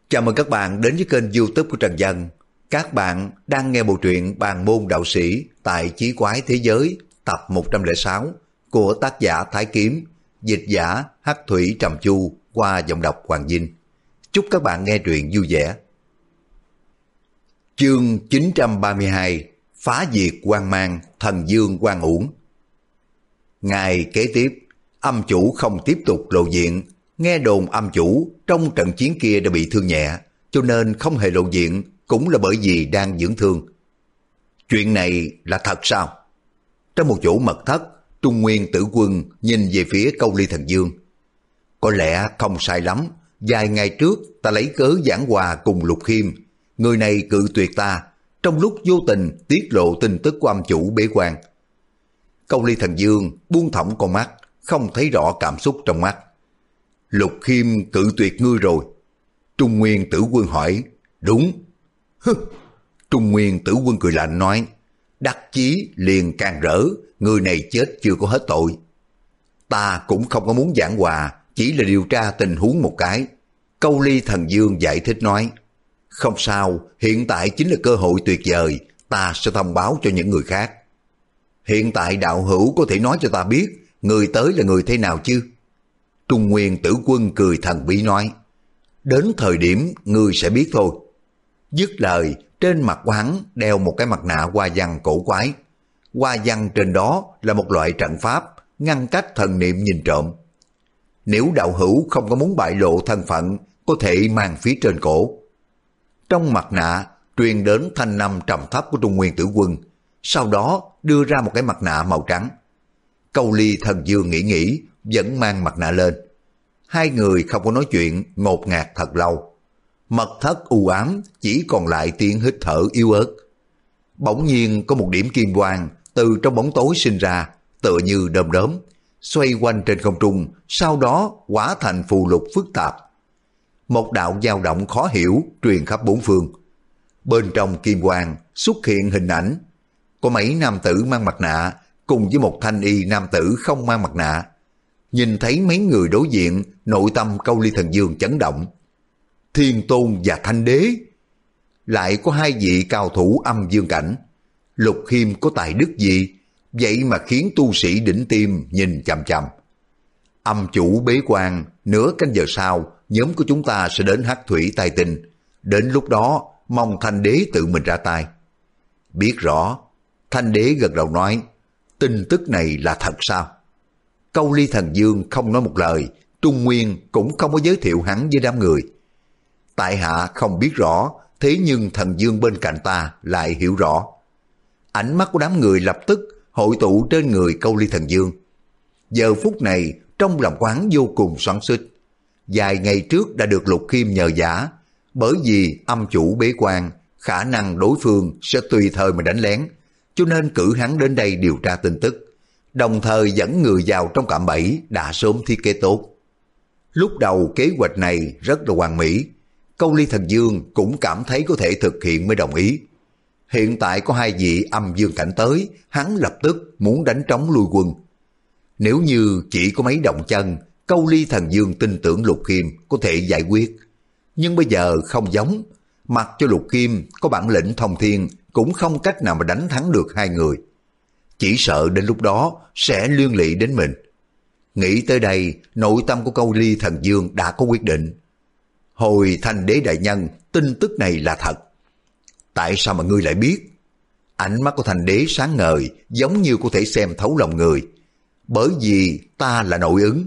Chào mừng các bạn đến với kênh YouTube của Trần Dân. Các bạn đang nghe bộ truyện Bàn môn đạo sĩ tại Chí Quái Thế Giới tập 106 của tác giả Thái Kiếm, dịch giả Hắc Thủy Trầm Chu qua giọng đọc Hoàng Vinh. Chúc các bạn nghe truyện vui vẻ. Chương 932: Phá diệt quang mang, thần dương quang uổng. Ngày kế tiếp, âm chủ không tiếp tục lộ diện. Nghe đồn âm chủ trong trận chiến kia đã bị thương nhẹ, cho nên không hề lộ diện, cũng là bởi vì đang dưỡng thương. Chuyện này là thật sao? Trong một chỗ mật thất, Trung Nguyên Tử Quân nhìn về phía Câu Ly Thần Dương. Có lẽ không sai lắm, vài ngày trước ta lấy cớ giảng hòa cùng Lục Khiêm, người này cự tuyệt ta, trong lúc vô tình tiết lộ tin tức của âm chủ bế quan. Câu Ly Thần Dương buông thõng con mắt, không thấy rõ cảm xúc trong mắt. Lục Khiêm cự tuyệt ngươi rồi. Trung Nguyên Tử Quân hỏi. Đúng. Trung Nguyên Tử Quân cười lạnh nói. Đắc chí liền càng rỡ, người này chết chưa có hết tội. Ta cũng không có muốn giảng hòa, chỉ là điều tra tình huống một cái. Câu Ly Thần Dương giải thích nói. Không sao, hiện tại chính là cơ hội tuyệt vời, ta sẽ thông báo cho những người khác. Hiện tại đạo hữu có thể nói cho ta biết, người tới là người thế nào chứ? Trung Nguyên Tử Quân cười thần bí nói. Đến thời điểm ngươi sẽ biết thôi. Dứt lời, trên mặt của hắn đeo một cái mặt nạ hoa văn cổ quái. Hoa văn trên đó là một loại trận pháp ngăn cách thần niệm nhìn trộm. Nếu đạo hữu không có muốn bại lộ thân phận, có thể mang phía trên cổ. Trong mặt nạ truyền đến thanh âm trầm thấp của Trung Nguyên Tử Quân, sau đó đưa ra một cái mặt nạ màu trắng. Câu Ly Thần Dương nghĩ vẫn mang mặt nạ lên. Hai người không có nói chuyện, ngột ngạt thật lâu. Mật thất u ám, chỉ còn lại tiếng hít thở yếu ớt. Bỗng nhiên có một điểm kim quang từ trong bóng tối sinh ra, tựa như đom đóm, xoay quanh trên không trung, sau đó hóa thành phù lục phức tạp. Một đạo dao động khó hiểu truyền khắp bốn phương. Bên trong kim quang xuất hiện hình ảnh. Có mấy nam tử mang mặt nạ cùng với một thanh y nam tử không mang mặt nạ. Nhìn thấy mấy người đối diện, nội tâm Câu Ly Thần Dương chấn động. Thiên Tôn và Thanh Đế. Lại có hai vị cao thủ âm dương cảnh. Lục Khiêm có tài đức gì, vậy mà khiến tu sĩ đỉnh tiêm nhìn chằm chằm. Âm chủ bế quan, nửa canh giờ sau, nhóm của chúng ta sẽ đến Hắc Thủy Tai Tinh. Đến lúc đó, mong Thanh Đế tự mình ra tay. Biết rõ. Thanh Đế gật đầu nói, tin tức này là thật sao? Câu Ly Thần Dương không nói một lời, Trung Nguyên cũng không có giới thiệu hắn với đám người. Tại hạ không biết rõ, thế nhưng Thần Dương bên cạnh ta lại hiểu rõ. Ánh mắt của đám người lập tức hội tụ trên người Câu Ly Thần Dương. Giờ phút này trong lòng quán vô cùng xoắn xuýt. Vài ngày trước đã được Lục Khiêm nhờ vả, bởi vì âm chủ bế quan, khả năng đối phương sẽ tùy thời mà đánh lén, cho nên cử hắn đến đây điều tra tin tức, đồng thời dẫn người vào trong cạm bẫy đã sớm thiết kế tốt. Lúc đầu kế hoạch này rất là hoàn mỹ, Câu Ly Thần Dương cũng cảm thấy có thể thực hiện mới đồng ý. Hiện tại có hai vị âm dương cảnh tới, hắn lập tức muốn đánh trống lui quân. Nếu như chỉ có mấy động chân, Câu Ly Thần Dương tin tưởng Lục Khiêm có thể giải quyết. Nhưng bây giờ không giống, mặc cho Lục Khiêm có bản lĩnh thông thiên cũng không cách nào mà đánh thắng được hai người. Chỉ sợ đến lúc đó sẽ liên lụy đến mình. Nghĩ tới đây, nội tâm của Câu Ly Thần Dương đã có quyết định. Hồi Thanh Đế đại nhân, tin tức này là thật. Tại sao mà ngươi lại biết? Ánh mắt của Thanh Đế sáng ngời, giống như có thể xem thấu lòng người. Bởi vì ta là nội ứng.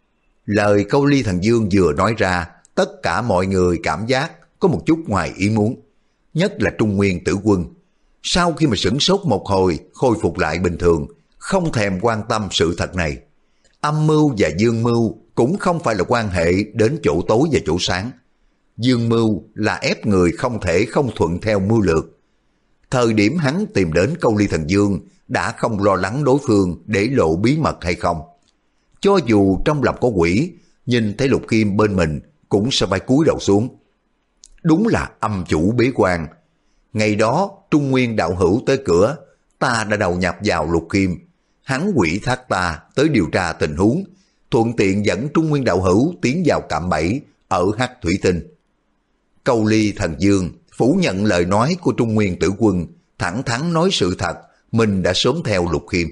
Lời Câu Ly Thần Dương vừa nói ra, tất cả mọi người cảm giác có một chút ngoài ý muốn. Nhất là Trung Nguyên Tử Quân. Sau khi mà sửng sốt một hồi, khôi phục lại bình thường, không thèm quan tâm sự thật này. Âm mưu và dương mưu cũng không phải là quan hệ đến chỗ tối và chỗ sáng. Dương mưu là ép người không thể không thuận theo mưu lược. Thời điểm hắn tìm đến Câu Ly Thần Dương đã không lo lắng đối phương để lộ bí mật hay không. Cho dù trong lòng có quỷ, nhìn thấy Lục Khiêm bên mình cũng sẽ phải cúi đầu xuống. Đúng là âm chủ bế quan. Ngày đó Trung Nguyên đạo hữu tới cửa, ta đã đầu nhập vào Lục Khiêm. Hắn quỷ thác ta tới điều tra tình huống, thuận tiện dẫn Trung Nguyên đạo hữu tiến vào cạm bẫy ở Hắc Thủy Tinh. Câu Ly Thần Dương phủ nhận lời nói của Trung Nguyên Tử Quân, thẳng thắn nói sự thật, mình đã sớm theo Lục Khiêm.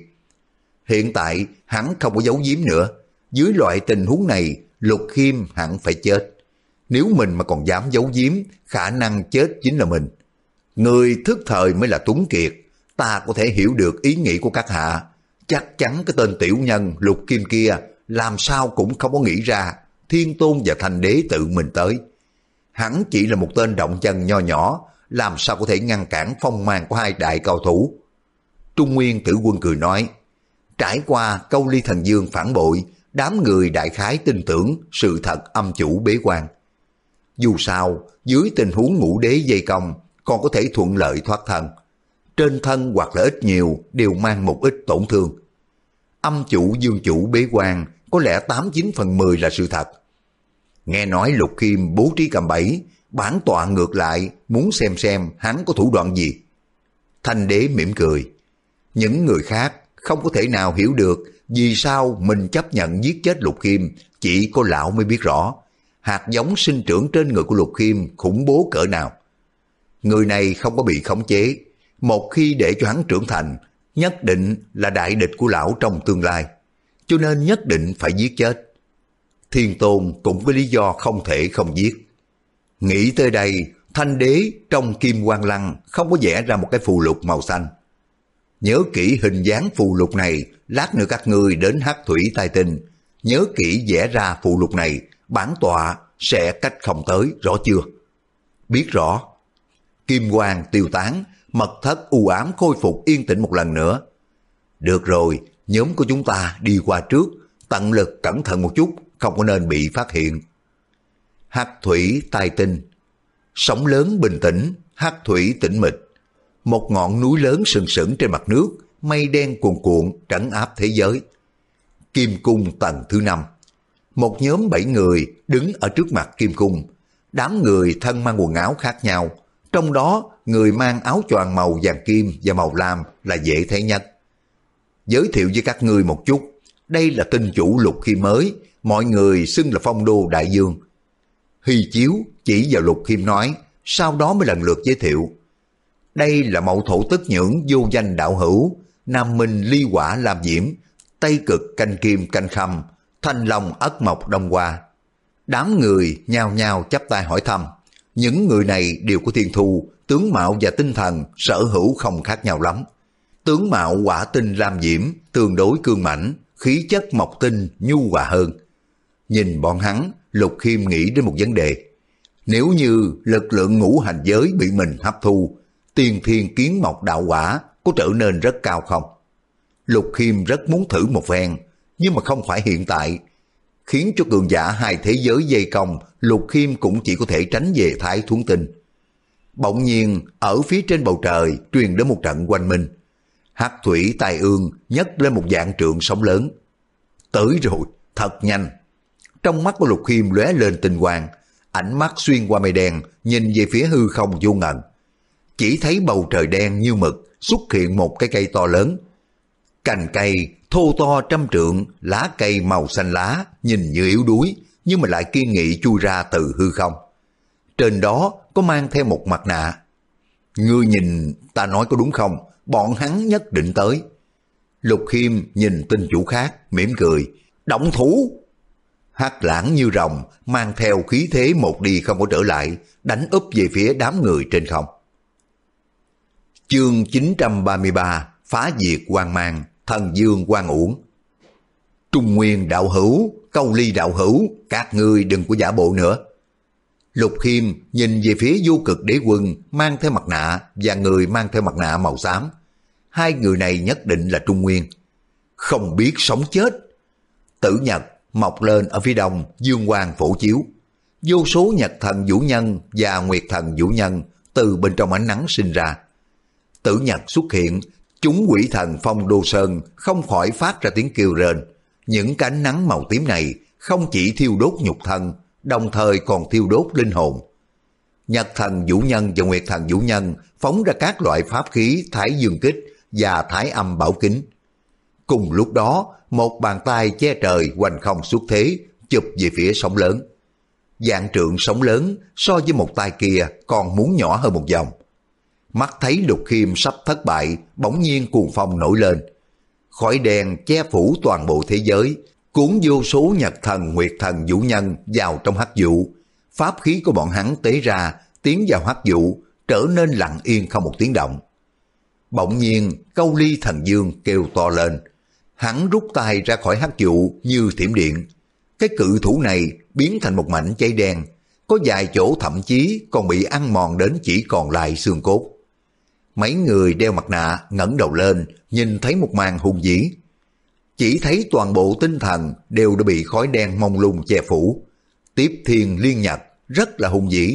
Hiện tại hắn không có giấu giếm nữa, dưới loại tình huống này Lục Khiêm hẳn phải chết. Nếu mình mà còn dám giấu giếm, khả năng chết chính là mình. Người thức thời mới là tuấn kiệt, ta có thể hiểu được ý nghĩ của các hạ. Chắc chắn cái tên tiểu nhân Lục Khiêm kia làm sao cũng không có nghĩ ra Thiên Tôn và Thành Đế tự mình tới. Hắn chỉ là một tên động chân nho nhỏ, làm sao có thể ngăn cản phong mang của hai đại cao thủ. Trung Nguyên Tử Quân cười nói, trải qua Câu Ly Thần Dương phản bội, đám người đại khái tin tưởng sự thật âm chủ bế quan. Dù sao, dưới tình huống ngũ đế dây công, còn có thể thuận lợi thoát thân. Trên thân hoặc là ít nhiều đều mang một ít tổn thương. Âm chủ dương chủ bế quan có lẽ 89/10 là sự thật. Nghe nói Lục Khiêm bố trí cầm bẫy, bản tọa ngược lại muốn xem hắn có thủ đoạn gì. Thanh Đế mỉm cười. Những người khác không có thể nào hiểu được vì sao mình chấp nhận giết chết Lục Khiêm, chỉ có lão mới biết rõ. Hạt giống sinh trưởng trên người của Lục Khiêm khủng bố cỡ nào. Người này không có bị khống chế, một khi để cho hắn trưởng thành, nhất định là đại địch của lão trong tương lai, cho nên nhất định phải giết chết. Thiên Tôn cũng có lý do không thể không giết. Nghĩ tới đây, Thanh Đế trong Kim Quang Lăng không có vẽ ra một cái phù lục màu xanh. Nhớ kỹ hình dáng phù lục này, lát nữa các ngươi đến Hắc Thủy Tai Tinh, nhớ kỹ vẽ ra phù lục này, bản tọa sẽ cách không tới, rõ chưa? Biết rõ. Kim quang tiêu tán, mật thất u ám khôi phục yên tĩnh một lần nữa. Được rồi, nhóm của chúng ta đi qua trước, tận lực cẩn thận một chút, không có nên bị phát hiện. Hắc Thủy Tai Tinh. Sóng lớn bình tĩnh, hắc thủy tĩnh mịch. Một ngọn núi lớn sừng sững trên mặt nước, mây đen cuồn cuộn trấn áp thế giới. Kim cung tầng thứ 5. Một nhóm 7 người đứng ở trước mặt kim cung. Đám người thân mang quần áo khác nhau, trong đó người mang áo choàng màu vàng kim và màu lam là dễ thấy nhất. Giới thiệu với các ngươi một chút, đây là tinh chủ Lục Khiêm mới, mọi người xưng là Phong Đô Đại Dương. Hy Chiếu chỉ vào Lục Khiêm nói, sau đó mới lần lượt giới thiệu. Đây là mậu thổ tức nhưỡng vô danh đạo hữu, Nam Minh ly quả lam diễm, Tây Cực canh kim canh khâm, Thanh Long ất mộc đông hoa. Đám người nhao nhao chắp tay hỏi thăm. Những người này đều có thiên thu, tướng mạo và tinh thần sở hữu không khác nhau lắm. Tướng mạo hỏa tinh lam diễm tương đối cương mãnh, khí chất mộc tinh nhu hòa hơn. Nhìn bọn hắn, Lục Khiêm nghĩ đến một vấn đề. Nếu như lực lượng ngũ hành giới bị mình hấp thu, tiên thiên kiến mộc đạo quả có trở nên rất cao không? Lục Khiêm rất muốn thử một phen, nhưng mà không phải hiện tại. Khiến cho cường giả hai thế giới dây công, Lục Khiêm cũng chỉ có thể tránh về Thái Thuấn Tinh. Bỗng nhiên, ở phía trên bầu trời truyền đến một trận oanh minh. Hắc Thủy Tai Ương nhấc lên một vạn trượng sóng lớn. Tới rồi, thật nhanh. Trong mắt của Lục Khiêm lóe lên tinh quang, ánh mắt xuyên qua mây đen, nhìn về phía hư không vô ngần. Chỉ thấy bầu trời đen như mực, xuất hiện một cái cây to lớn. Cành cây thô to trăm trượng, lá cây màu xanh lá, nhìn như yếu đuối, nhưng mà lại kiên nghị chui ra từ hư không. Trên đó có mang theo một mặt nạ. Ngươi nhìn, ta nói có đúng không? Bọn hắn nhất định tới. Lục Khiêm nhìn tinh chủ khác, mỉm cười. Động thủ! Hắc Lãng như rồng, mang theo khí thế một đi không có trở lại, đánh úp về phía đám người trên không. Chương 933, phá diệt quang mang, thần dương quang uổng. Trung Nguyên đạo hữu, Câu Ly đạo hữu, các ngươi đừng có giả bộ nữa. Lục Khiêm nhìn về phía Vô Cực Đế Quân mang theo mặt nạ và người mang theo mặt nạ màu xám. Hai người này nhất định là Trung Nguyên. Không biết sống chết. Tử nhật mọc lên ở phía đông, dương quang phổ chiếu. Vô số nhật thần vũ nhân và nguyệt thần vũ nhân từ bên trong ánh nắng sinh ra. Tử nhật xuất hiện, chúng quỷ thần Phong Đô Sơn không khỏi phát ra tiếng kêu rên. Những cái ánh nắng màu tím này không chỉ thiêu đốt nhục thân, đồng thời còn thiêu đốt linh hồn. Nhật thần vũ nhân và nguyệt thần vũ nhân phóng ra các loại pháp khí Thái Dương Kích và Thái Âm Bảo Kính. Cùng lúc đó, một bàn tay che trời hoành không xuất thế, chụp về phía sóng lớn. vạn trượng sóng lớn so với một tay kia còn muốn nhỏ hơn một vòng. Mắt thấy Lục Khiêm sắp thất bại, bỗng nhiên cuồng phong nổi lên. Khói đen che phủ toàn bộ thế giới, cuốn vô số nhật thần, nguyệt thần, vũ nhân vào trong hắc vụ. Pháp khí của bọn hắn tế ra, tiến vào hắc vụ, trở nên lặng yên không một tiếng động. Bỗng nhiên, Câu Ly Thần Dương kêu to lên. Hắn rút tay ra khỏi hắc vụ như thiểm điện. Cái cự thủ này biến thành một mảnh cháy đen, có vài chỗ thậm chí còn bị ăn mòn đến chỉ còn lại xương cốt. Mấy người đeo mặt nạ ngẩng đầu lên, nhìn thấy một màn hung dĩ. Chỉ thấy toàn bộ tinh thần đều đã bị khói đen mông lung che phủ. Tiếp thiên liên nhật, rất là hung dĩ.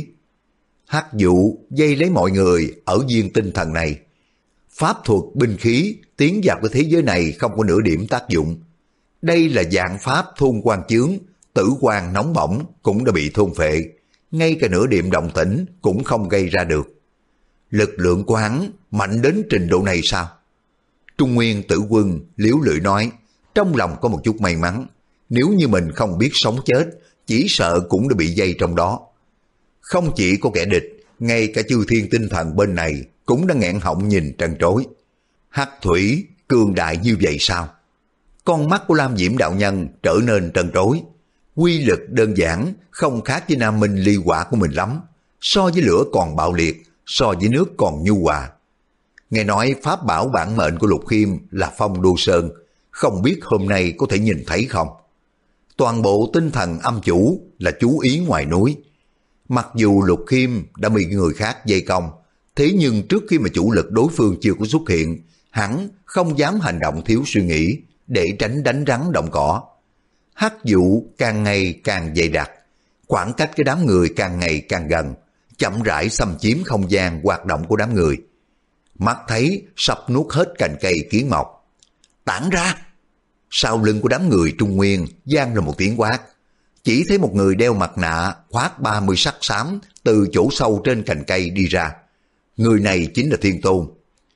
Hắc vụ dây lấy mọi người ở viên tinh thần này. Pháp thuật binh khí tiến vào cái thế giới này không có nửa điểm tác dụng. Đây là dạng pháp thôn quan chướng, tử quan nóng bỏng cũng đã bị thôn phệ, ngay cả nửa điểm động tĩnh cũng không gây ra được. Lực lượng của hắn mạnh đến trình độ này sao? Trung Nguyên Tử Quân liếu lưỡi nói, trong lòng có một chút may mắn, nếu như mình không biết sống chết, chỉ sợ cũng đã bị dây trong đó. Không chỉ có kẻ địch, ngay cả chư thiên tinh thần bên này cũng đã nghẹn họng nhìn trân trối. Hắc thủy cường đại như vậy sao? Con mắt của Lam Diễm đạo nhân trở nên trân trối. Quy lực đơn giản không khác với Nam Minh ly hỏa của mình lắm, so với lửa còn bạo liệt, so với nước còn nhu hòa. Nghe nói pháp bảo bản mệnh của Lục Khiêm là Phong Đô Sơn, không biết hôm nay có thể nhìn thấy không? Toàn bộ tinh thần âm chủ là chú ý ngoài núi. Mặc dù Lục Khiêm đã bị người khác vây công, thế nhưng trước khi mà chủ lực đối phương chưa có xuất hiện, hắn không dám hành động thiếu suy nghĩ để tránh đánh rắn động cỏ. Hắc vụ càng ngày càng dày đặc, khoảng cách cái đám người càng ngày càng gần, chậm rãi xâm chiếm không gian hoạt động của đám người. Mắt thấy sắp nuốt hết cành cây kiến mọc. Tản ra! Sau lưng của đám người Trung Nguyên vang ra một tiếng quát. Chỉ thấy một người đeo mặt nạ khoác 30 sắc xám từ chỗ sâu trên cành cây đi ra. Người này chính là Thiên Tôn.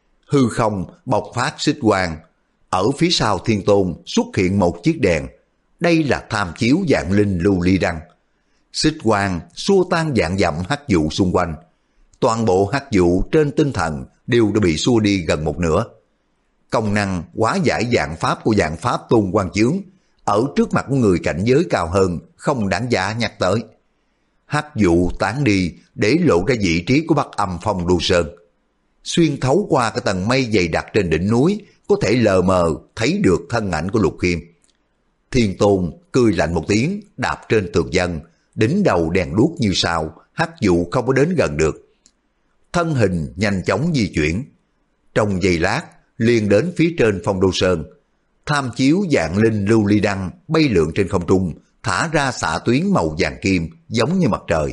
Hư không bộc phát xích quang. Ở phía sau Thiên Tôn xuất hiện một chiếc đèn. Đây là tham chiếu vạn linh lưu ly đăng. Xích quang xua tan vạn dặm hắc vụ xung quanh. Toàn bộ hắc vụ trên tinh thần đều đã bị xua đi gần một nửa. Công năng hóa giải dạng pháp của dạng pháp tôn quan chướng ở trước mặt của người cảnh giới cao hơn không đáng giá nhắc tới. Hắc vụ tán đi để lộ ra vị trí của Bắc Âm Phong Đô Sơn. Xuyên thấu qua cái tầng mây dày đặc trên đỉnh núi có thể lờ mờ thấy được thân ảnh của Lục Khiêm. Thiên Tôn cười lạnh một tiếng đạp trên tường vân, đỉnh đầu đèn đuốc như sao, hắc vụ không có đến gần được. Thân hình nhanh chóng di chuyển. Trong giây lát liền đến phía trên Phong Đô Sơn. Tham chiếu vạn linh lưu ly đăng bay lượn trên không trung, thả ra xạ tuyến màu vàng kim giống như mặt trời.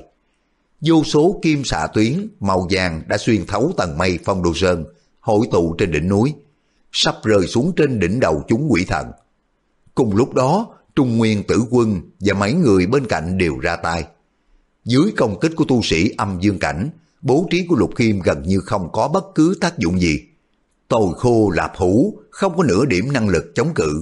Vô số kim xạ tuyến màu vàng đã xuyên thấu tầng mây Phong Đô Sơn, hội tụ trên đỉnh núi, sắp rơi xuống trên đỉnh đầu chúng quỷ thần. Cùng lúc đó, Trung Nguyên Tử Quân và mấy người bên cạnh đều ra tay. Dưới công kích của tu sĩ âm dương cảnh, bố trí của Lục Khiêm gần như không có bất cứ tác dụng gì. Tồi khô lạp hủ, không có nửa điểm năng lực chống cự.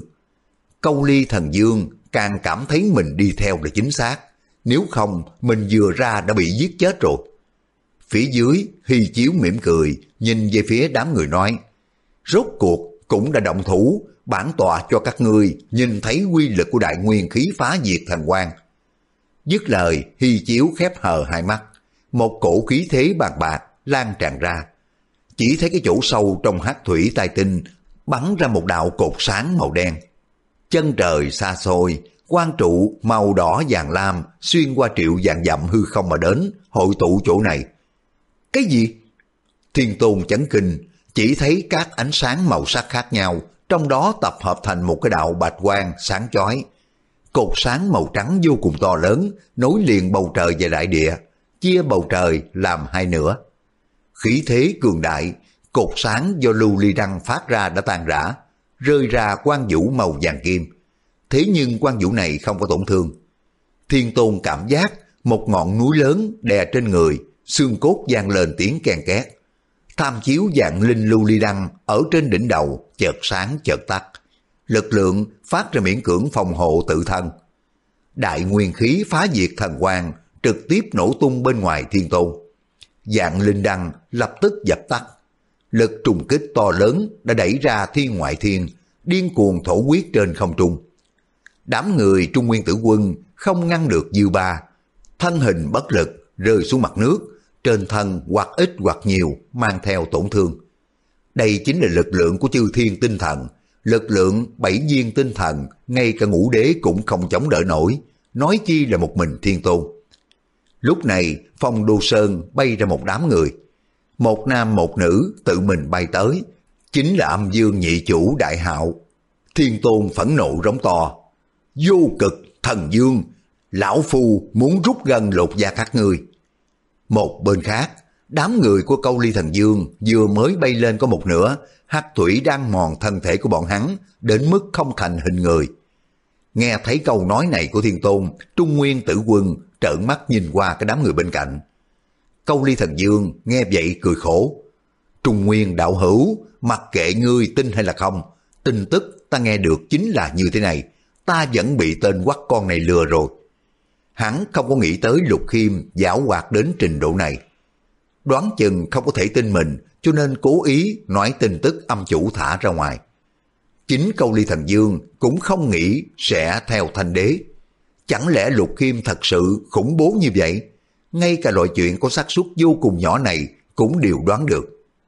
Câu Ly Thần Dương càng cảm thấy mình đi theo là chính xác, nếu không mình vừa ra đã bị giết chết rồi. Phía dưới Hy Chiếu mỉm cười nhìn về phía đám người nói, rốt cuộc cũng đã động thủ, bản tọa cho các ngươi nhìn thấy quy lực của đại nguyên khí phá diệt thần quang. Dứt lời, Hy Chiếu khép hờ hai mắt, một cổ khí thế bàng bạc lan tràn ra. Chỉ thấy cái chỗ sâu trong hắc thủy tai tinh bắn ra một đạo cột sáng màu đen. Chân trời xa xôi, quang trụ màu đỏ vàng lam xuyên qua triệu vạn dặm hư không mà đến, hội tụ chỗ này. Cái gì? Thiên Tôn chấn kinh, chỉ thấy các ánh sáng màu sắc khác nhau, trong đó tập hợp thành một cái đạo bạch quang sáng chói. Cột sáng màu trắng vô cùng to lớn, nối liền bầu trời và đại địa, chia bầu trời làm hai nửa. Khí thế cường đại, cột sáng do lưu ly đăng phát ra đã tan rã, rơi ra quang vũ màu vàng kim. Thế nhưng quang vũ này không có tổn thương. Thiên Tôn cảm giác một ngọn núi lớn đè trên người, xương cốt vang lên tiếng ken két. Tham chiếu vạn linh lưu ly đăng ở trên đỉnh đầu chợt sáng chợt tắt, lực lượng phát ra miễn cưỡng phòng hộ tự thân. Đại nguyên khí phá diệt thần quang trực tiếp nổ tung bên ngoài thiên tôn. Vạn linh đăng lập tức dập tắt. Lực trùng kích to lớn đã đẩy ra thiên ngoại thiên, điên cuồng thổ huyết trên không trung. Đám người Trung Nguyên Tử Quân không ngăn được dư ba, thân hình bất lực rơi xuống mặt nước, trên thân hoặc ít hoặc nhiều mang theo tổn thương. Đây chính là lực lượng của chư thiên tinh thần, lực lượng 7 viên tinh thần, ngay cả ngũ đế cũng không chống đỡ nổi, nói chi là một mình thiên tôn. Lúc này Phong Đô Sơn bay ra một đám người, một nam một nữ tự mình bay tới, chính là Âm Dương nhị chủ Đại Hạo. Thiên tôn phẫn nộ rống to: vô cực thần dương, lão phu muốn rút gân lột da các ngươi. Một bên khác, đám người của Câu Ly Thần Dương vừa mới bay lên có một nửa, hắc thủy đang mòn thân thể của bọn hắn đến mức không thành hình người. Nghe thấy câu nói này của Thiên Tôn, Trung Nguyên Tử Quân trợn mắt nhìn qua cái đám người bên cạnh. Câu Ly Thần Dương nghe vậy cười khổ: Trung Nguyên đạo hữu, mặc kệ ngươi tin hay là không, tin tức ta nghe được chính là như thế này, ta vẫn bị tên quắc con này lừa rồi. Hắn không có nghĩ tới Lục Khiêm giảo hoạt đến trình độ này. Đoán chừng không có thể tin mình, cho nên cố ý nói tin tức âm chủ thả ra ngoài. Chính Câu Ly Thần Dương cũng không nghĩ sẽ theo Thanh Đế. Chẳng lẽ Lục Khiêm thật sự khủng bố như vậy? Ngay cả loại chuyện có xác suất vô cùng nhỏ này cũng đều đoán được.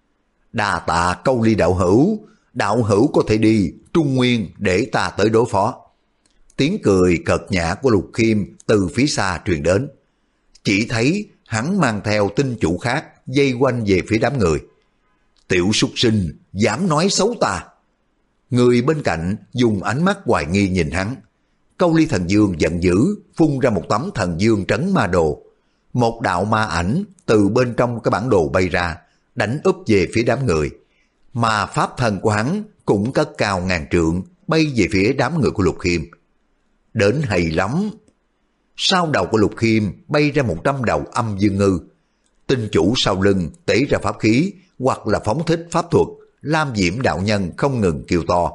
Đa tạ Câu Ly đạo hữu có thể đi, Trung Nguyên để ta tới đối phó. Tiếng cười cợt nhã của Lục Khiêm từ phía xa truyền đến. Chỉ thấy hắn mang theo tinh chủ khác dây quanh về phía đám người. Tiểu súc sinh, dám nói xấu ta. Người bên cạnh dùng ánh mắt hoài nghi nhìn hắn. Câu Ly Thần Dương giận dữ, phun ra một tấm thần dương trấn ma đồ. Một đạo ma ảnh từ bên trong cái bản đồ bay ra, đánh úp về phía đám người. Mà pháp thân của hắn cũng cất cao ngàn trượng, bay về phía đám người của Lục Khiêm. Đến hay lắm. Sau đầu của Lục Khiêm bay ra 100 đầu âm dương ngư. Tinh chủ sau lưng tể ra pháp khí hoặc là phóng thích pháp thuật. Lam Diễm đạo nhân không ngừng kêu to: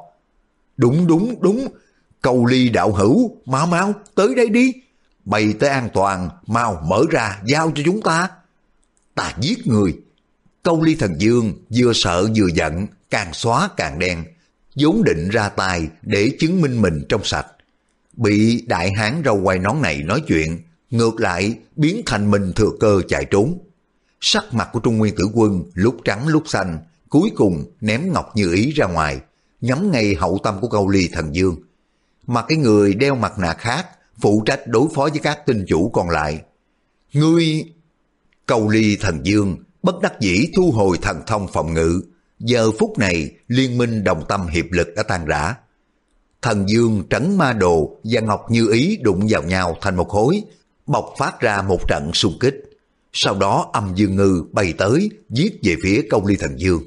Đúng, Câu Ly đạo hữu, mau tới đây đi, bay tới an toàn, mau mở ra giao cho chúng ta. Ta giết người. Câu Ly Thần Dương vừa sợ vừa giận, càng xóa càng đen, vốn định ra tay để chứng minh mình trong sạch. Bị đại hán râu quai nón này nói chuyện, ngược lại biến thành mình thừa cơ chạy trốn. Sắc mặt của Trung Nguyên Tử Quân lúc trắng lúc xanh, cuối cùng ném Ngọc Như Ý ra ngoài, nhắm ngay hậu tâm của Câu Ly Thần Dương. Mà cái người đeo mặt nạ khác phụ trách đối phó với các tinh chủ còn lại. Ngươi... Câu Ly Thần Dương bất đắc dĩ thu hồi thần thông phòng ngự. Giờ phút này liên minh đồng tâm hiệp lực đã tan rã. Thần Dương trấn ma đồ và Ngọc Như Ý đụng vào nhau thành một khối, bộc phát ra một trận xung kích. Sau đó Âm Dương Ngư bay tới giết về phía Câu Ly Thần Dương.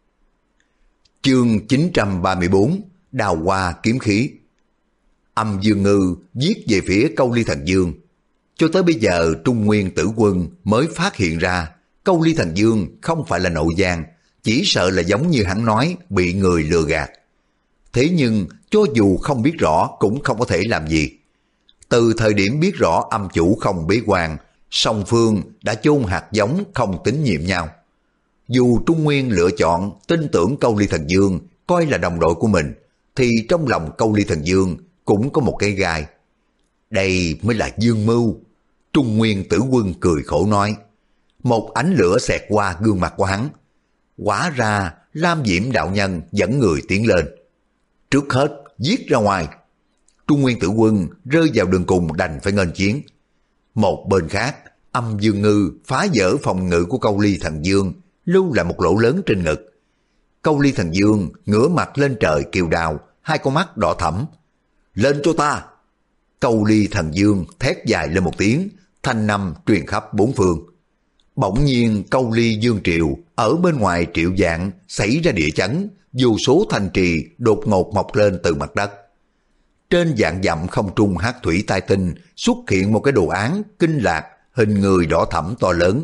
Chương 934 Đào Hoa Kiếm Khí. Âm Dương Ngư giết về phía Câu Ly Thần Dương. Cho tới bây giờ Trung Nguyên Tử Quân mới phát hiện ra Câu Ly Thần Dương không phải là nội gián, chỉ sợ là giống như hắn nói bị người lừa gạt. Thế nhưng cho dù không biết rõ cũng không có thể làm gì. Từ thời điểm biết rõ âm chủ không bế quan, song phương đã chôn hạt giống không tín nhiệm nhau. Dù Trung Nguyên lựa chọn tin tưởng Câu Ly Thần Dương coi là đồng đội của mình, thì trong lòng Câu Ly Thần Dương cũng có một cái gai. Đây mới là dương mưu. Trung Nguyên Tử Quân cười khổ nói. Một ánh lửa xẹt qua gương mặt của hắn. Hóa ra Lam Diễm đạo nhân dẫn người tiến lên. Trước hết giết ra ngoài. Trung Nguyên Tử Quân rơi vào đường cùng đành phải nghênh chiến. Một bên khác, Âm Dương Ngư phá vỡ phòng ngự của Câu Ly Thần Dương, lưu lại một lỗ lớn trên ngực. Câu Ly Thần Dương ngửa mặt lên trời kêu đào, hai con mắt đỏ thẫm. Lên cho ta! Câu Ly Thần Dương thét dài lên một tiếng, thanh năm truyền khắp bốn phương. Bỗng nhiên Câu Ly Dương Triệu ở bên ngoài triệu dạng xảy ra địa chấn, vô số thành trì đột ngột mọc lên từ mặt đất. Trên vạn dặm không trung hắc thủy tai tinh xuất hiện một cái đồ án kinh lạc, hình người đỏ thẫm to lớn.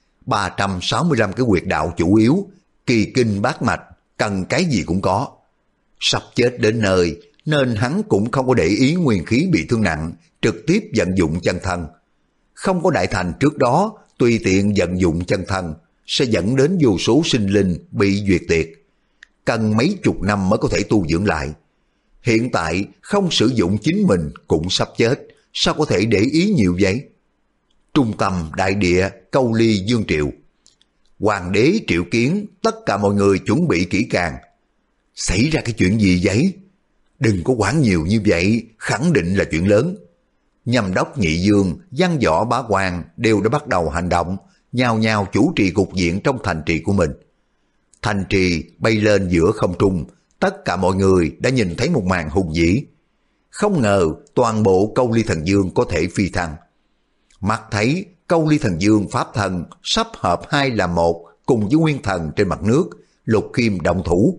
365 cái huyệt đạo chủ yếu, kỳ kinh bát mạch, cần cái gì cũng có. Sắp chết đến nơi nên hắn cũng không có để ý nguyên khí bị thương nặng, trực tiếp vận dụng chân thân. Không có đại thành trước đó, tùy tiện vận dụng chân thân, sẽ dẫn đến vô số sinh linh bị duyệt tiệt. Cần mấy chục năm mới có thể tu dưỡng lại. Hiện tại không sử dụng chính mình cũng sắp chết, sao có thể để ý nhiều vậy? Trung tâm đại địa Câu Ly Dương Triệu. Hoàng đế triệu kiến, tất cả mọi người chuẩn bị kỹ càng. Xảy ra cái chuyện gì vậy? Đừng có quản nhiều như vậy, khẳng định là chuyện lớn. Nhâm đốc Nhị Dương, Văn Võ Bá Quan đều đã bắt đầu hành động, nhao nhao chủ trì cục diện trong thành trì của mình. Thành trì bay lên giữa không trung, tất cả mọi người đã nhìn thấy một màn hùng vĩ. Không ngờ toàn bộ Câu Ly Thần Dương có thể phi thăng. Mắt thấy Câu Ly Thần Dương pháp thần sắp hợp hai làm một cùng với nguyên thần trên mặt nước, Lục Khiêm động thủ.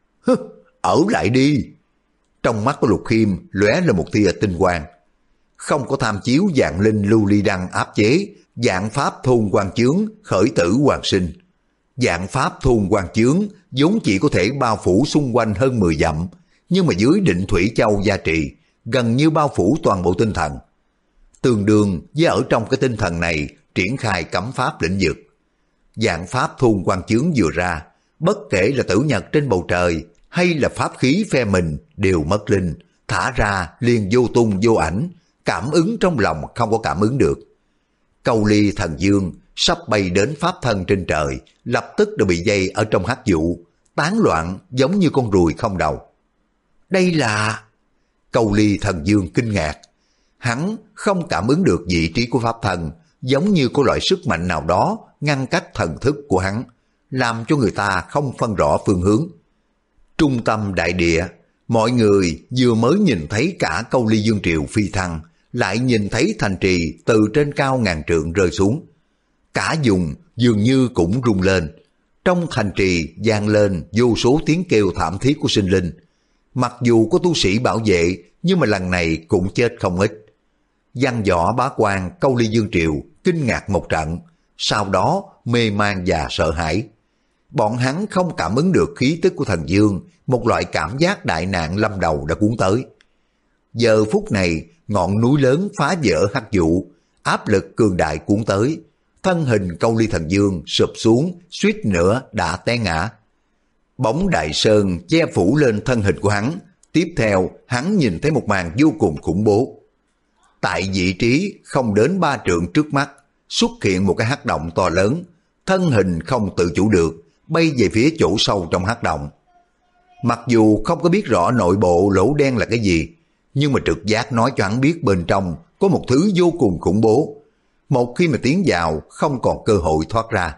Ở lại đi. Trong mắt của Lục Khiêm lóe lên một tia tinh quang. Không có tham chiếu dạng linh lưu ly đăng áp chế, dạng pháp thôn quan chướng khởi tử hoàn sinh. Dạng pháp thôn quan chướng vốn chỉ có thể bao phủ xung quanh hơn 10 dặm, nhưng mà dưới Định Thủy Châu gia trì, gần như bao phủ toàn bộ tinh thần. Tương đương với ở trong cái tinh thần này triển khai cấm pháp lĩnh vực. Dạng pháp thôn quan chướng vừa ra, bất kể là tử nhật trên bầu trời hay là pháp khí phe mình đều mất linh, thả ra liền vô tung vô ảnh, cảm ứng trong lòng không có cảm ứng được. Câu Ly Thần Dương sắp bay đến pháp thân trên trời, lập tức đã bị dây ở trong hắc vụ, tán loạn giống như con ruồi không đầu. Đây là... Câu Ly Thần Dương kinh ngạc. Hắn không cảm ứng được vị trí của pháp thân, giống như có loại sức mạnh nào đó ngăn cách thần thức của hắn, làm cho người ta không phân rõ phương hướng. Trung tâm đại địa, mọi người vừa mới nhìn thấy cả Câu Ly Dương Triều phi thăng, lại nhìn thấy thành trì từ trên cao ngàn trượng rơi xuống. Cả vùng dường như cũng rung lên. Trong thành trì vang lên vô số tiếng kêu thảm thiết của sinh linh. Mặc dù có tu sĩ bảo vệ, nhưng mà lần này cũng chết không ít. Văn Võ Bá Quan Câu Ly Dương Triều kinh ngạc một trận, sau đó mê man và sợ hãi. Bọn hắn không cảm ứng được khí tức của thần dương, một loại cảm giác đại nạn lâm đầu đã cuốn tới. Giờ phút này, ngọn núi lớn phá vỡ hắc vụ, áp lực cường đại cuốn tới. Thân hình Câu Ly Thần Dương sụp xuống, suýt nữa đã té ngã. Bóng đại sơn che phủ lên thân hình của hắn. Tiếp theo, hắn nhìn thấy một màn vô cùng khủng bố. Tại vị trí không đến 3 trượng trước mắt, xuất hiện một cái hắc động to lớn. Thân hình không tự chủ được, bay về phía chỗ sâu trong hắc động. Mặc dù không có biết rõ nội bộ lỗ đen là cái gì, nhưng mà trực giác nói cho hắn biết bên trong có một thứ vô cùng khủng bố. Một khi mà tiến vào không còn cơ hội thoát ra.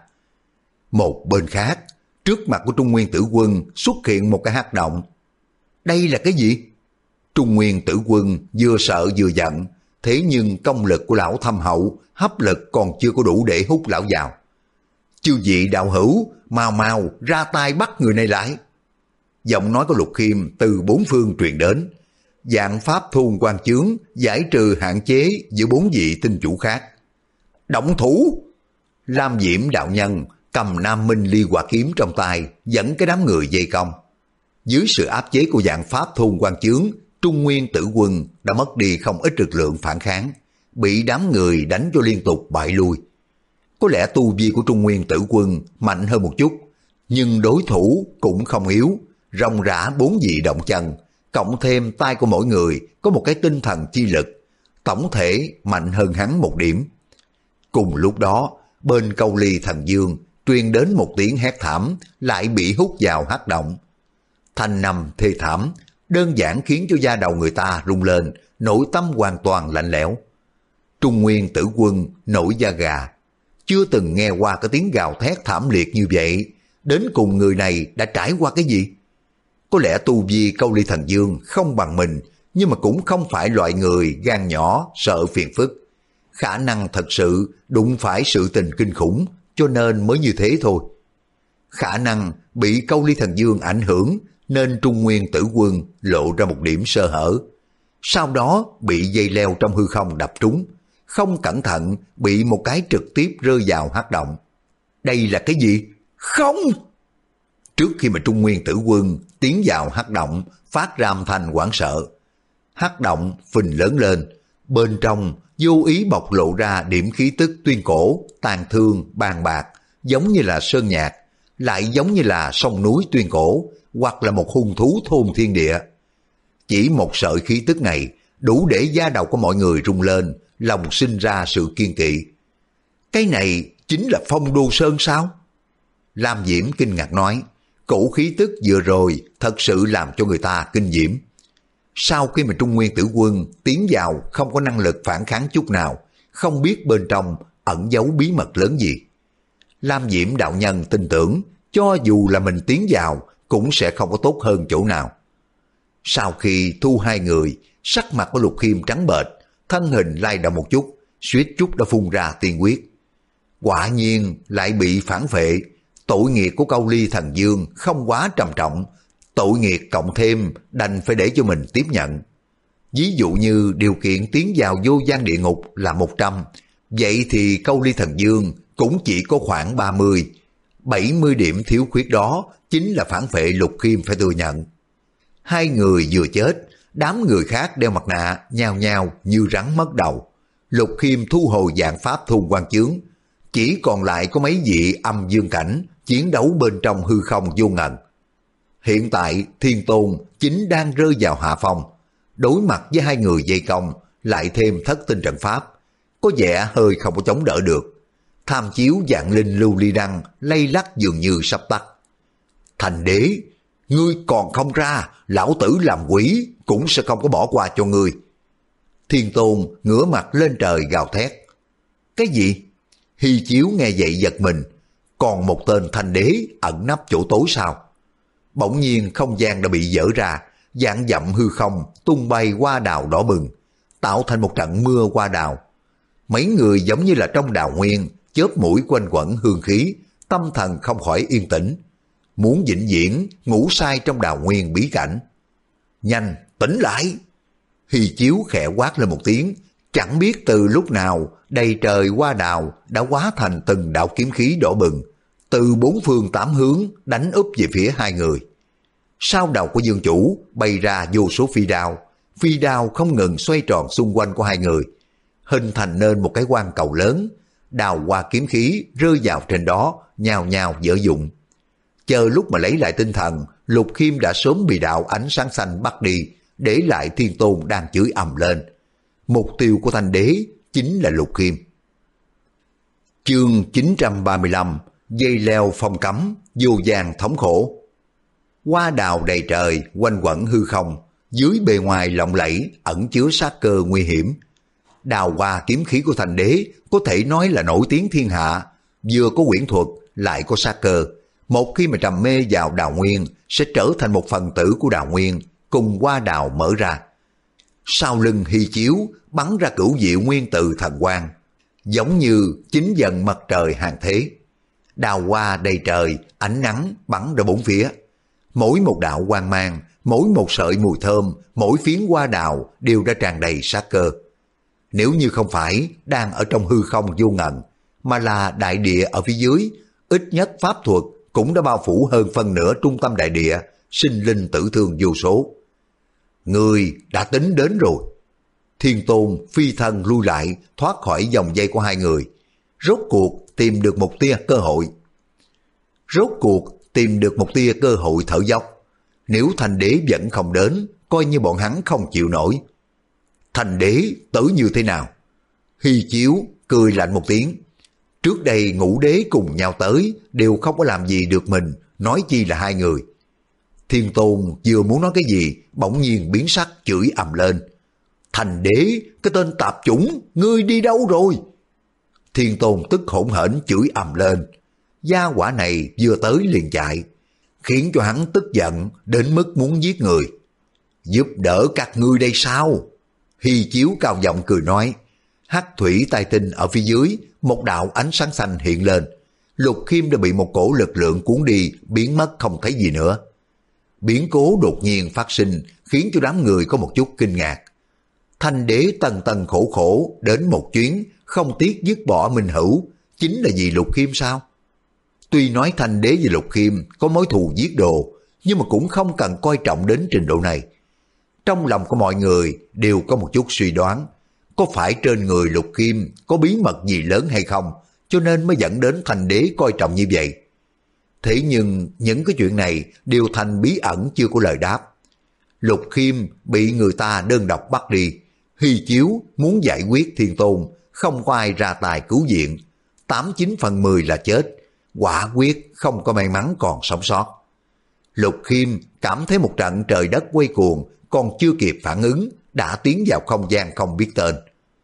Một bên khác, trước mặt của Trung Nguyên Tử Quân xuất hiện một cái hắc động. Đây là cái gì? Trung Nguyên Tử Quân vừa sợ vừa giận, thế nhưng công lực của lão thâm hậu, hấp lực còn chưa có đủ để hút lão vào. Chư vị đạo hữu, mau mau ra tay bắt người này lại. Giọng nói của Lục Khiêm từ bốn phương truyền đến. Dạng pháp thôn quan chướng giải trừ hạn chế giữa 4 vị tinh chủ khác. Động thủ! Lam Diễm đạo nhân cầm Nam Minh Ly Hỏa kiếm trong tay, dẫn cái đám người dây công. Dưới sự áp chế của dạng pháp thôn quan chướng, Trung Nguyên Tử Quân đã mất đi không ít lực lượng phản kháng, bị đám người đánh cho liên tục bại lui. Có lẽ tu vi của Trung Nguyên Tử Quân mạnh hơn một chút, nhưng đối thủ cũng không yếu, ròng rã 4 vị động chân, cộng thêm tay của mỗi người có một cái tinh thần chi lực, tổng thể mạnh hơn hắn một điểm. Cùng lúc đó, bên Câu Ly Thần Dương truyền đến một tiếng hét thảm, lại bị hút vào hắc động. Thanh nằm thê thảm, đơn giản khiến cho da đầu người ta rung lên, nội tâm hoàn toàn lạnh lẽo. Trung Nguyên Tử Quân nổi da gà, chưa từng nghe qua cái tiếng gào thét thảm liệt như vậy. Đến cùng người này đã trải qua cái gì? Có lẽ tu vi Câu Ly Thần Dương không bằng mình, nhưng mà cũng không phải loại người gan nhỏ sợ phiền phức. Khả năng thật sự đụng phải sự tình kinh khủng, cho nên mới như thế thôi. Khả năng bị Câu Ly Thần Dương ảnh hưởng, nên Trung Nguyên Tử Quân lộ ra một điểm sơ hở. Sau đó bị dây leo trong hư không đập trúng, không cẩn thận bị một cái trực tiếp rơi vào hắc động. Đây là cái gì? Không! Trước khi mà Trung Nguyên Tử Quân tiến vào hắc động, phát ra âm thanh hoảng sợ. Hắc động phình lớn lên, bên trong vô ý bộc lộ ra điểm khí tức tuyên cổ, tàn thương, bàn bạc, giống như là sơn nhạc, lại giống như là sông núi tuyên cổ, hoặc là một hung thú thôn thiên địa. Chỉ một sợi khí tức này đủ để da đầu của mọi người rung lên, lòng sinh ra sự kiên kỵ. Cái này chính là Phong Đô Sơn sao? Lam Diễm kinh ngạc nói, cổ khí tức vừa rồi thật sự làm cho người ta kinh diễm. Sau khi mà Trung Nguyên Tử Quân tiến vào không có năng lực phản kháng chút nào, không biết bên trong ẩn giấu bí mật lớn gì. Lam Diễm đạo nhân tin tưởng, cho dù là mình tiến vào cũng sẽ không có tốt hơn chỗ nào. Sau khi thu hai người, sắc mặt của Lục Khiêm trắng bệch, thân hình lay động một chút, suýt chút đã phun ra tiên quyết. Quả nhiên lại bị phản phệ, tội nghiệp của Câu Ly Thần Dương không quá trầm trọng, tội nghiệp cộng thêm đành phải để cho mình tiếp nhận. Ví dụ như điều kiện tiến vào vô gian địa ngục là 100, vậy thì Câu Ly Thần Dương cũng chỉ có khoảng 30, 70 điểm thiếu khuyết đó chính là phản phệ Lục Khiêm phải thừa nhận. Hai người vừa chết, đám người khác đeo mặt nạ nhao nhao như rắn mất đầu. Lục Khiêm thu hồi vạn pháp thôn quan chướng, chỉ còn lại có mấy vị âm dương cảnh chiến đấu bên trong hư không vô ngần. Hiện tại Thiên Tôn chính đang rơi vào hạ phong, đối mặt với hai người dây công, lại thêm thất tinh trận pháp, có vẻ hơi không có chống đỡ được. Tham chiếu dạng linh lưu ly đăng lay lắc dường như sắp tắt. Thành đế, ngươi còn không ra, lão tử làm quỷ cũng sẽ không có bỏ qua cho ngươi. Thiên Tôn ngửa mặt lên trời gào thét. Cái gì? Hy Chiếu nghe vậy giật mình, còn một tên thành đế ẩn nấp chỗ tối sao? Bỗng nhiên không gian đã bị dỡ ra, vạn dặm hư không tung bay hoa đào đỏ bừng, tạo thành một trận mưa hoa đào. Mấy người giống như là trong đào nguyên, chớp mũi quanh quẩn hương khí, tâm thần không khỏi yên tĩnh, muốn vĩnh viễn ngủ say trong đào nguyên bí cảnh. Nhanh, tỉnh lại! Hy Chiếu khẽ quát lên một tiếng, chẳng biết từ lúc nào đầy trời hoa đào đã hóa thành từng đạo kiếm khí đỏ bừng, từ bốn phương tám hướng đánh úp về phía hai người. Sau đầu của Dương Chủ bay ra vô số phi đao không ngừng xoay tròn xung quanh của hai người, hình thành nên một cái quang cầu lớn, đào hoa kiếm khí rơi vào trên đó, nhào nhào dở dụng. Chờ lúc mà lấy lại tinh thần, Lục Khiêm đã sớm bị đạo ánh sáng xanh bắt đi, để lại Thiên Tôn đang chửi ầm lên. Mục tiêu của Thanh Đế chính là Lục Khiêm. Chương 935, dây leo phong cấm, vô gian thống khổ. Hoa đào đầy trời quanh quẩn hư không, dưới bề ngoài lộng lẫy ẩn chứa sát cơ nguy hiểm. Đào hoa kiếm khí của Thanh Đế có thể nói là nổi tiếng thiên hạ, vừa có quyển thuật lại có sát cơ. Một khi mà trầm mê vào đào nguyên, sẽ trở thành một phần tử của đào nguyên, cùng hoa đào mở ra. Sau lưng Hy Chiếu bắn ra cửu diệu nguyên từ thần quang, giống như chính dần mặt trời hàng thế. Đào hoa đầy trời, ánh nắng bắn ra bốn phía. Mỗi một đạo quang mang, mỗi một sợi mùi thơm, mỗi phiến hoa đào đều đã tràn đầy sát cơ. Nếu như không phải đang ở trong hư không vô ngần, mà là đại địa ở phía dưới, ít nhất pháp thuật cũng đã bao phủ hơn phân nửa trung tâm đại địa, sinh linh tử thương vô số. Người đã tính đến rồi. Thiên Tôn phi thân lui lại, thoát khỏi vòng dây của hai người. Rốt cuộc tìm được một tia cơ hội thở dốc. Nếu Thành Đế vẫn không đến, coi như bọn hắn không chịu nổi. Thành Đế tới như thế nào? Hy Chiếu cười lạnh một tiếng. Trước đây Ngũ Đế cùng nhau tới, đều không có làm gì được mình, nói chi là hai người. Thiên Tôn vừa muốn nói cái gì, bỗng nhiên biến sắc chửi ầm lên. Thành Đế, cái tên tạp chủng, ngươi đi đâu rồi? Thiên Tôn tức hỗn hển chửi ầm lên. Gia hỏa này vừa tới liền chạy, khiến cho hắn tức giận đến mức muốn giết người. Giúp đỡ các ngươi đây sao? Hy Chiếu cao giọng cười nói. Hắc thủy tai tinh ở phía dưới, một đạo ánh sáng xanh hiện lên. Lục Khiêm đã bị một cổ lực lượng cuốn đi, biến mất không thấy gì nữa. Biến cố đột nhiên phát sinh khiến cho đám người có một chút kinh ngạc. Thanh Đế tần tần khổ khổ đến một chuyến, không tiếc dứt bỏ minh hữu, chính là vì Lục Khiêm sao? Tuy nói Thanh Đế và Lục Khiêm có mối thù giết đồ, nhưng mà cũng không cần coi trọng đến trình độ này. Trong lòng của mọi người đều có một chút suy đoán, có phải trên người Lục Khiêm có bí mật gì lớn hay không, cho nên mới dẫn đến Thành Đế coi trọng như vậy. Thế nhưng những cái chuyện này đều thành bí ẩn chưa có lời đáp. Lục Khiêm bị người ta đơn độc bắt đi, Hy Chiếu muốn giải quyết Thiên Tôn, không có ai ra tài cứu viện, 89/10 là chết, quả quyết không có may mắn còn sống sót. Lục Khiêm cảm thấy một trận trời đất quay cuồng, còn chưa kịp phản ứng, đã tiến vào không gian không biết tên.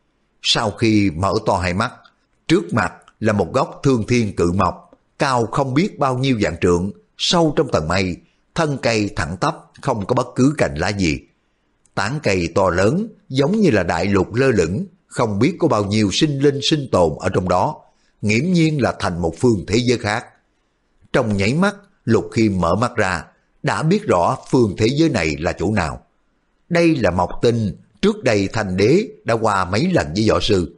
Sau khi mở to hai mắt, trước mặt là một gốc thương thiên cự mộc, cao không biết bao nhiêu vạn trượng, sâu trong tầng mây, thân cây thẳng tắp, không có bất cứ cành lá gì. Tán cây to lớn, giống như là đại lục lơ lửng, không biết có bao nhiêu sinh linh sinh tồn ở trong đó, nghiễm nhiên là thành một phương thế giới khác. Trong nháy mắt, Lục Khiêm mở mắt ra, đã biết rõ phương thế giới này là chỗ nào. Đây là Mộc Tinh, trước đây Thành Đế đã qua mấy lần với võ sư.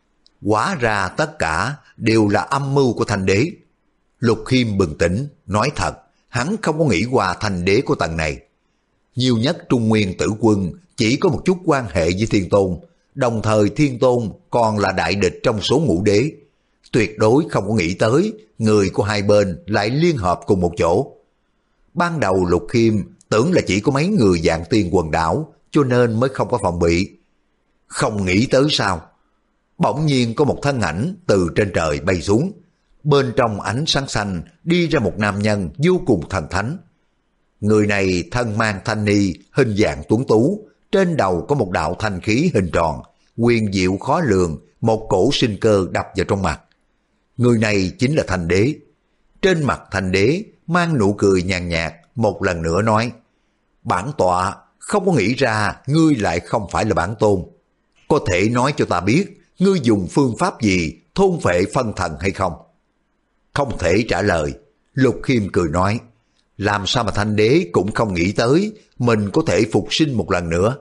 Hóa ra tất cả đều là âm mưu của Thành Đế. Lục Khiêm bừng tỉnh, nói thật, hắn không có nghĩ qua Thành Đế của tầng này. Nhiều nhất Trung Nguyên Tử Quân chỉ có một chút quan hệ với Thiên Tôn, đồng thời Thiên Tôn còn là đại địch trong số ngũ đế. Tuyệt đối không có nghĩ tới người của hai bên lại liên hợp cùng một chỗ. Ban đầu Lục Khiêm tưởng là chỉ có mấy người dạng tiên quần đảo, cho nên mới không có phòng bị. Không nghĩ tới sao? Bỗng nhiên có một thân ảnh từ trên trời bay xuống. Bên trong ánh sáng xanh đi ra một nam nhân vô cùng thần thánh. Người này thân mang thanh ni, hình dạng tuấn tú, trên đầu có một đạo thanh khí hình tròn, huyền diệu khó lường, một cổ sinh cơ đập vào trong mặt. Người này chính là Thành Đế. Trên mặt Thành Đế mang nụ cười nhàn nhạt, một lần nữa nói: bản tọa không có nghĩ ra ngươi lại không phải là bản tôn. Có thể nói cho ta biết ngươi dùng phương pháp gì thôn phệ phân thần hay không? Không thể trả lời. Lục Khiêm cười nói: làm sao mà Thanh Đế cũng không nghĩ tới mình có thể phục sinh một lần nữa.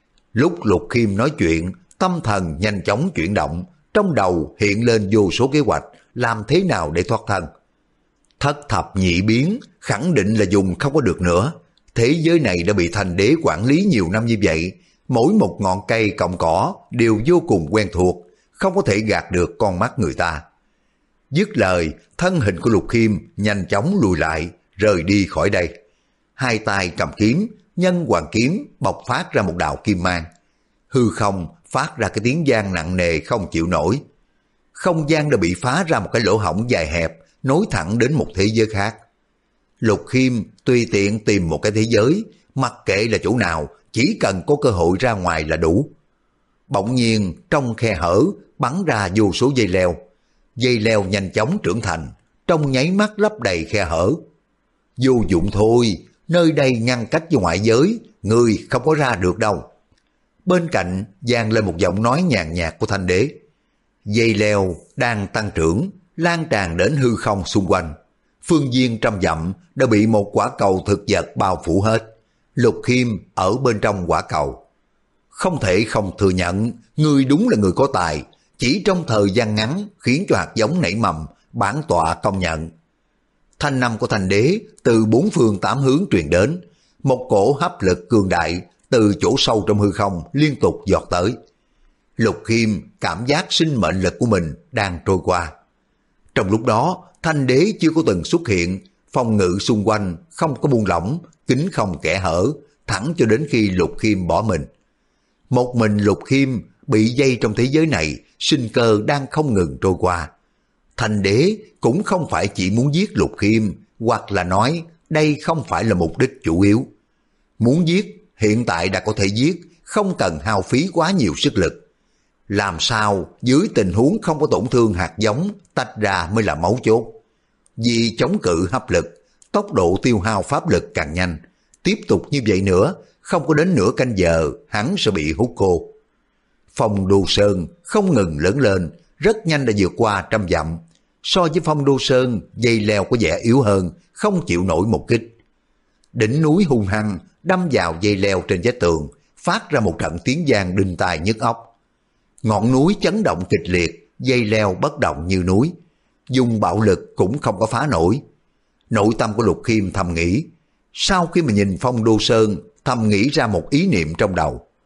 Lúc Lục Khiêm nói chuyện, tâm thần nhanh chóng chuyển động, trong đầu hiện lên vô số kế hoạch làm thế nào để thoát thân. Thất thập nhị biến khẳng định là dùng không có được nữa. Thế giới này đã bị Thành Đế quản lý nhiều năm như vậy, mỗi một ngọn cây cọng cỏ đều vô cùng quen thuộc, không có thể gạt được con mắt người ta. Dứt lời, thân hình của Lục Khiêm nhanh chóng lùi lại, rời đi khỏi đây. Hai tay cầm kiếm, nhân hoàng kiếm bộc phát ra một đạo kim mang. Hư không phát ra cái tiếng vang nặng nề không chịu nổi. Không gian đã bị phá ra một cái lỗ hổng dài hẹp, nối thẳng đến một thế giới khác. Lục Khiêm tùy tiện tìm một cái thế giới, mặc kệ là chỗ nào, chỉ cần có cơ hội ra ngoài là đủ. Bỗng nhiên trong khe hở bắn ra vô số dây leo. Dây leo nhanh chóng trưởng thành, trong nháy mắt lấp đầy khe hở. Vô dụng thôi, nơi đây ngăn cách với ngoại giới, người không có ra được đâu. Bên cạnh vang lên một giọng nói nhàn nhạt của Thanh Đế. Dây leo đang tăng trưởng, lan tràn đến hư không xung quanh. Phương viên trăm dặm đã bị một quả cầu thực vật bao phủ hết. Lục Khiêm ở bên trong quả cầu. Không thể không thừa nhận, ngươi đúng là người có tài. Chỉ trong thời gian ngắn khiến cho hạt giống nảy mầm, bản tọa công nhận. Thanh âm của Thành Đế từ bốn phương tám hướng truyền đến. Một cổ hấp lực cường đại từ chỗ sâu trong hư không liên tục giọt tới. Lục Khiêm cảm giác sinh mệnh lực của mình đang trôi qua. Trong lúc đó, Thanh Đế chưa có từng xuất hiện, phòng ngự xung quanh không có buông lỏng, kín không kẽ hở, thẳng cho đến khi Lục Khiêm bỏ mình. Một mình Lục Khiêm bị dây trong thế giới này, sinh cơ đang không ngừng trôi qua. Thanh Đế cũng không phải chỉ muốn giết Lục Khiêm, hoặc là nói đây không phải là mục đích chủ yếu. Muốn giết, hiện tại đã có thể giết, không cần hao phí quá nhiều sức lực. Làm sao dưới tình huống không có tổn thương hạt giống tách ra mới là mấu chốt. Vì chống cự hấp lực, tốc độ tiêu hao pháp lực càng nhanh. Tiếp tục như vậy nữa, không có đến nửa canh giờ, hắn sẽ bị hút khô. Phong Đô Sơn không ngừng lớn lên, rất nhanh đã vượt qua 100 dặm. So với Phong Đô Sơn, dây leo có vẻ yếu hơn, không chịu nổi một kích. Đỉnh núi hung hăng đâm vào dây leo trên vách tường, phát ra một trận tiếng vang đinh tai nhức óc. Ngọn núi chấn động kịch liệt, dây leo bất động như núi. Dùng bạo lực cũng không có phá nổi. Nội tâm của Lục Khiêm thầm nghĩ. Sau khi mà nhìn Phong Đô Sơn, thầm nghĩ ra một ý niệm trong đầu.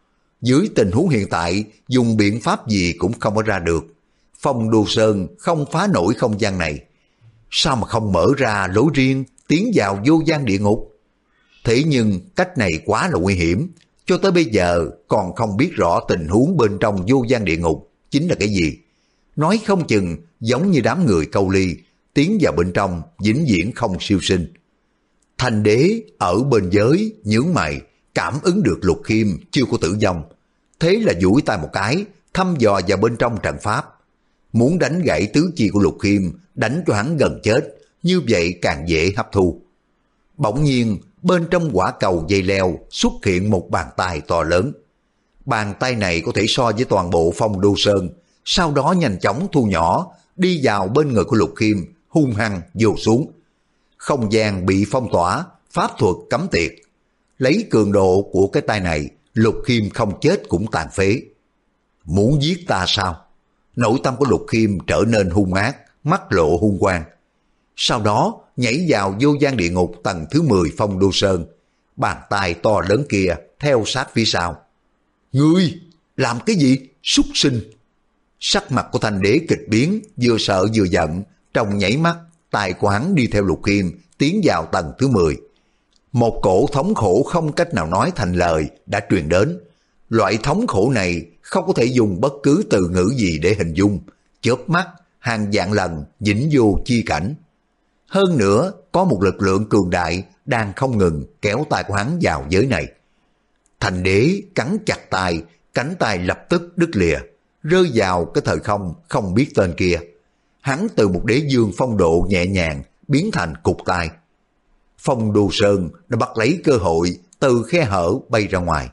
Dưới tình huống hiện tại, dùng biện pháp gì cũng không có ra được. Phong Đô Sơn không phá nổi không gian này. Sao mà không mở ra lối riêng tiến vào vô gian địa ngục? Thế nhưng cách này quá là nguy hiểm. Cho tới bây giờ còn không biết rõ tình huống bên trong vô gian địa ngục chính là cái gì. Nói không chừng giống như đám người Câu Ly, tiến vào bên trong vĩnh viễn không siêu sinh. Thành đế ở bên giới nhướng mày, cảm ứng được Lục Khiêm chưa có tử vong. Thế là duỗi tay một cái, thăm dò vào bên trong trận pháp. Muốn đánh gãy tứ chi của Lục Khiêm, đánh cho hắn gần chết, như vậy càng dễ hấp thu. Bỗng nhiên, bên trong quả cầu dây leo xuất hiện một bàn tay to lớn. Bàn tay này có thể so với toàn bộ Phong Đô Sơn, sau đó nhanh chóng thu nhỏ, đi vào bên người của Lục Khiêm, hung hăng vồ xuống. Không gian bị phong tỏa, pháp thuật cấm tiệt. Lấy cường độ của cái tay này, Lục Khiêm không chết cũng tàn phế. Muốn giết ta sao? Nội tâm của Lục Khiêm trở nên hung ác, mắt lộ hung quang. Sau đó nhảy vào vô gian địa ngục tầng thứ 10 Phong Đô Sơn. Bàn tay to lớn kia theo sát phía sau. Ngươi làm cái gì? Súc sinh! Sắc mặt của Thanh Đế kịch biến, vừa sợ vừa giận. Trong nhảy mắt, tài của hắn đi theo Lục Khiêm tiến vào tầng thứ 10. Một cổ thống khổ không cách nào nói thành lời đã truyền đến. Loại thống khổ này không có thể dùng bất cứ từ ngữ gì để hình dung. Chớp mắt, hàng vạn lần vĩnh vô chi cảnh. Hơn nữa, có một lực lượng cường đại đang không ngừng kéo tay của hắn vào giới này. Thành Đế cắn chặt tay, cánh tay lập tức đứt lìa, rơi vào cái thời không không biết tên kia. Hắn từ một đế dương phong độ nhẹ nhàng biến thành cục tay. Phong Đô Sơn đã bắt lấy cơ hội từ khe hở bay ra ngoài.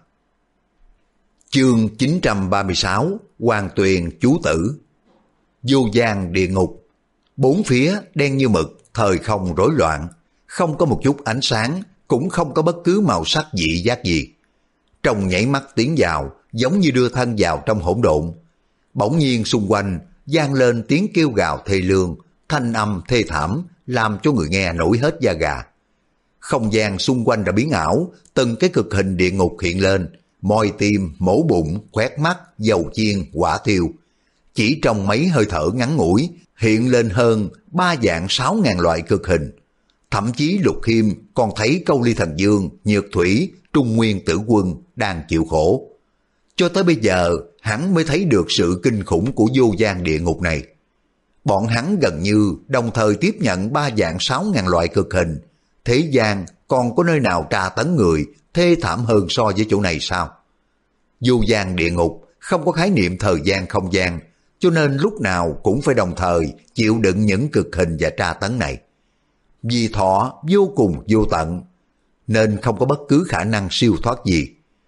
Chương 936 Hoàng Tuyền Chú Tử. Vô gian địa ngục. Bốn phía đen như mực, thời không rối loạn, không có một chút ánh sáng, cũng không có bất cứ màu sắc dị giác gì. Trong nhảy mắt tiến vào, giống như đưa thân vào trong hỗn độn. Bỗng nhiên xung quanh vang lên tiếng kêu gào thê lương, thanh âm thê thảm, làm cho người nghe nổi hết da gà. Không gian xung quanh đã biến ảo, từng cái cực hình địa ngục hiện lên, moi tim, mổ bụng, khoét mắt, dầu chiên, quả thiêu. Chỉ trong mấy hơi thở ngắn ngủi, hiện lên hơn 3.600.000 loại cực hình. Thậm chí Lục Khiêm còn thấy Câu Ly Thần Dương, Nhược Thủy, Trung Nguyên Tử Quân đang chịu khổ. Cho tới bây giờ, hắn mới thấy được sự kinh khủng của vô gian địa ngục này. Bọn hắn gần như đồng thời tiếp nhận 3.600.000 loại cực hình. Thế gian còn có nơi nào tra tấn người thê thảm hơn so với chỗ này sao? Vô gian địa ngục không có khái niệm thời gian không gian, cho nên lúc nào cũng phải đồng thời chịu đựng những cực hình và tra tấn này. Vì thọ vô cùng vô tận, nên không có bất cứ khả năng siêu thoát gì.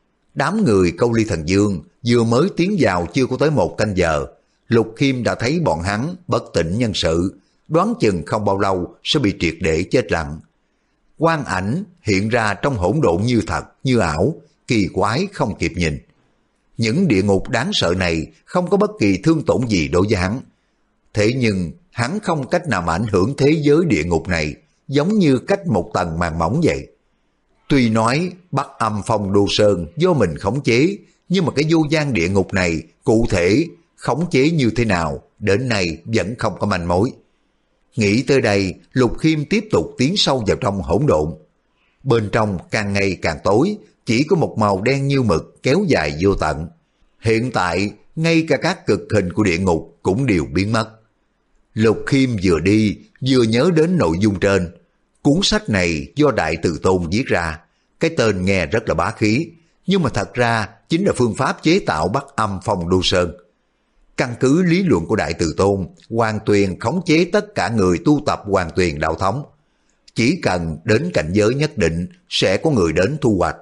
Đám người Câu Ly Thần Dương vừa mới tiến vào chưa có tới 1 canh giờ, Lục Khiêm đã thấy bọn hắn bất tỉnh nhân sự, đoán chừng không bao lâu sẽ bị triệt để chết lặng. Quang ảnh hiện ra trong hỗn độn như thật, như ảo, kỳ quái không kịp nhìn. Những địa ngục đáng sợ này không có bất kỳ thương tổn gì đối với hắn. Thế nhưng hắn không cách nào ảnh hưởng thế giới địa ngục này, giống như cách một tầng màng mỏng vậy. Tuy nói Bắc Âm Phong Đô Sơn do mình khống chế, nhưng mà cái vô gian địa ngục này cụ thể khống chế như thế nào đến nay vẫn không có manh mối. Nghĩ tới đây, Lục Khiêm tiếp tục tiến sâu vào trong hỗn độn. Bên trong càng ngày càng tối, chỉ có một màu đen như mực kéo dài vô tận. Hiện tại, ngay cả các cực hình của địa ngục cũng đều biến mất. Lục Khiêm vừa đi, vừa nhớ đến nội dung trên. Cuốn sách này do Đại Từ Tôn viết ra. Cái tên nghe rất là bá khí, nhưng mà thật ra chính là phương pháp chế tạo Bắc Âm Phong Đô Sơn. Căn cứ lý luận của Đại Từ Tôn, Hoàng Tuyền khống chế tất cả người tu tập Hoàng Tuyền đạo thống. Chỉ cần đến cảnh giới nhất định sẽ có người đến thu hoạch.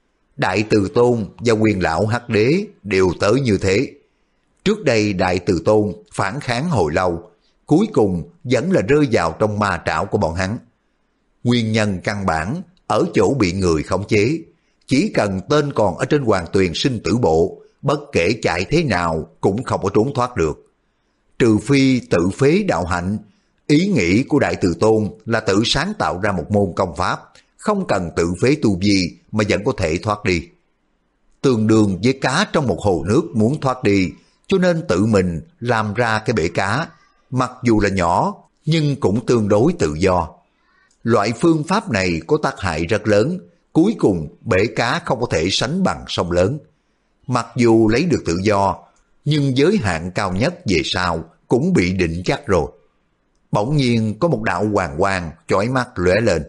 Đại Từ Tôn và Quyền Lão Hắc Đế đều tới như thế. Trước đây Đại Từ Tôn phản kháng hồi lâu, cuối cùng vẫn là rơi vào trong ma trảo của bọn hắn. Nguyên nhân căn bản ở chỗ bị người khống chế. Chỉ cần tên còn ở trên Hoàng Tuyền sinh tử bộ, bất kể chạy thế nào cũng không có trốn thoát được. Trừ phi tự phế đạo hạnh. Ý nghĩ của Đại Từ Tôn là tự sáng tạo ra một môn công pháp, không cần tự phế tu vi mà vẫn có thể thoát đi. tương đương với cá trong một hồ nước muốn thoát đi, cho nên tự mình làm ra cái bể cá, mặc dù là nhỏ nhưng cũng tương đối tự do. Loại phương pháp này có tác hại rất lớn, cuối cùng bể cá không có thể sánh bằng sông lớn. Mặc dù lấy được tự do, nhưng giới hạn cao nhất về sau cũng bị định chắc rồi. Bỗng nhiên có một đạo hoàng quang chói mắt lóe lên.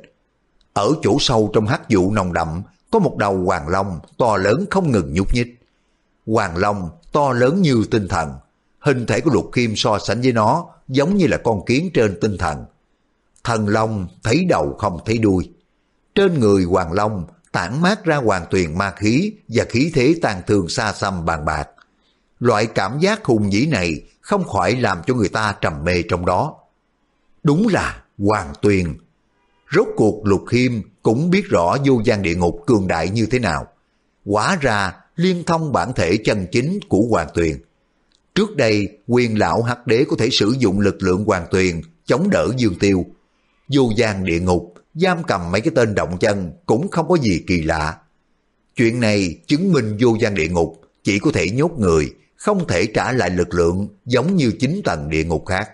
Ở chỗ sâu trong hắc vụ nồng đậm có một đầu hoàng long to lớn không ngừng nhúc nhích. Hoàng long to lớn như tinh thần, hình thể của Lục Khiêm so sánh với nó giống như là con kiến trên tinh thần. Thần long thấy đầu không thấy đuôi. Trên người hoàng long tản mát ra hoàn tuyền ma khí và khí thế tàn thương xa xăm bàn bạc. Loại cảm giác hùng vĩ này không khỏi làm cho người ta trầm mê trong đó. Đúng là hoàng tuyền. Rốt cuộc Lục Khiêm cũng biết rõ vô gian địa ngục cường đại như thế nào. Hóa ra liên thông bản thể chân chính của hoàng tuyền. Trước đây Quyền lão Hắc Đế có thể sử dụng lực lượng hoàng tuyền chống đỡ Dương Tiêu. Vô gian địa ngục giam cầm mấy cái tên động chân cũng không có gì kỳ lạ. Chuyện này chứng minh vô gian địa ngục chỉ có thể nhốt người, không thể trả lại lực lượng giống như 9 tầng địa ngục khác.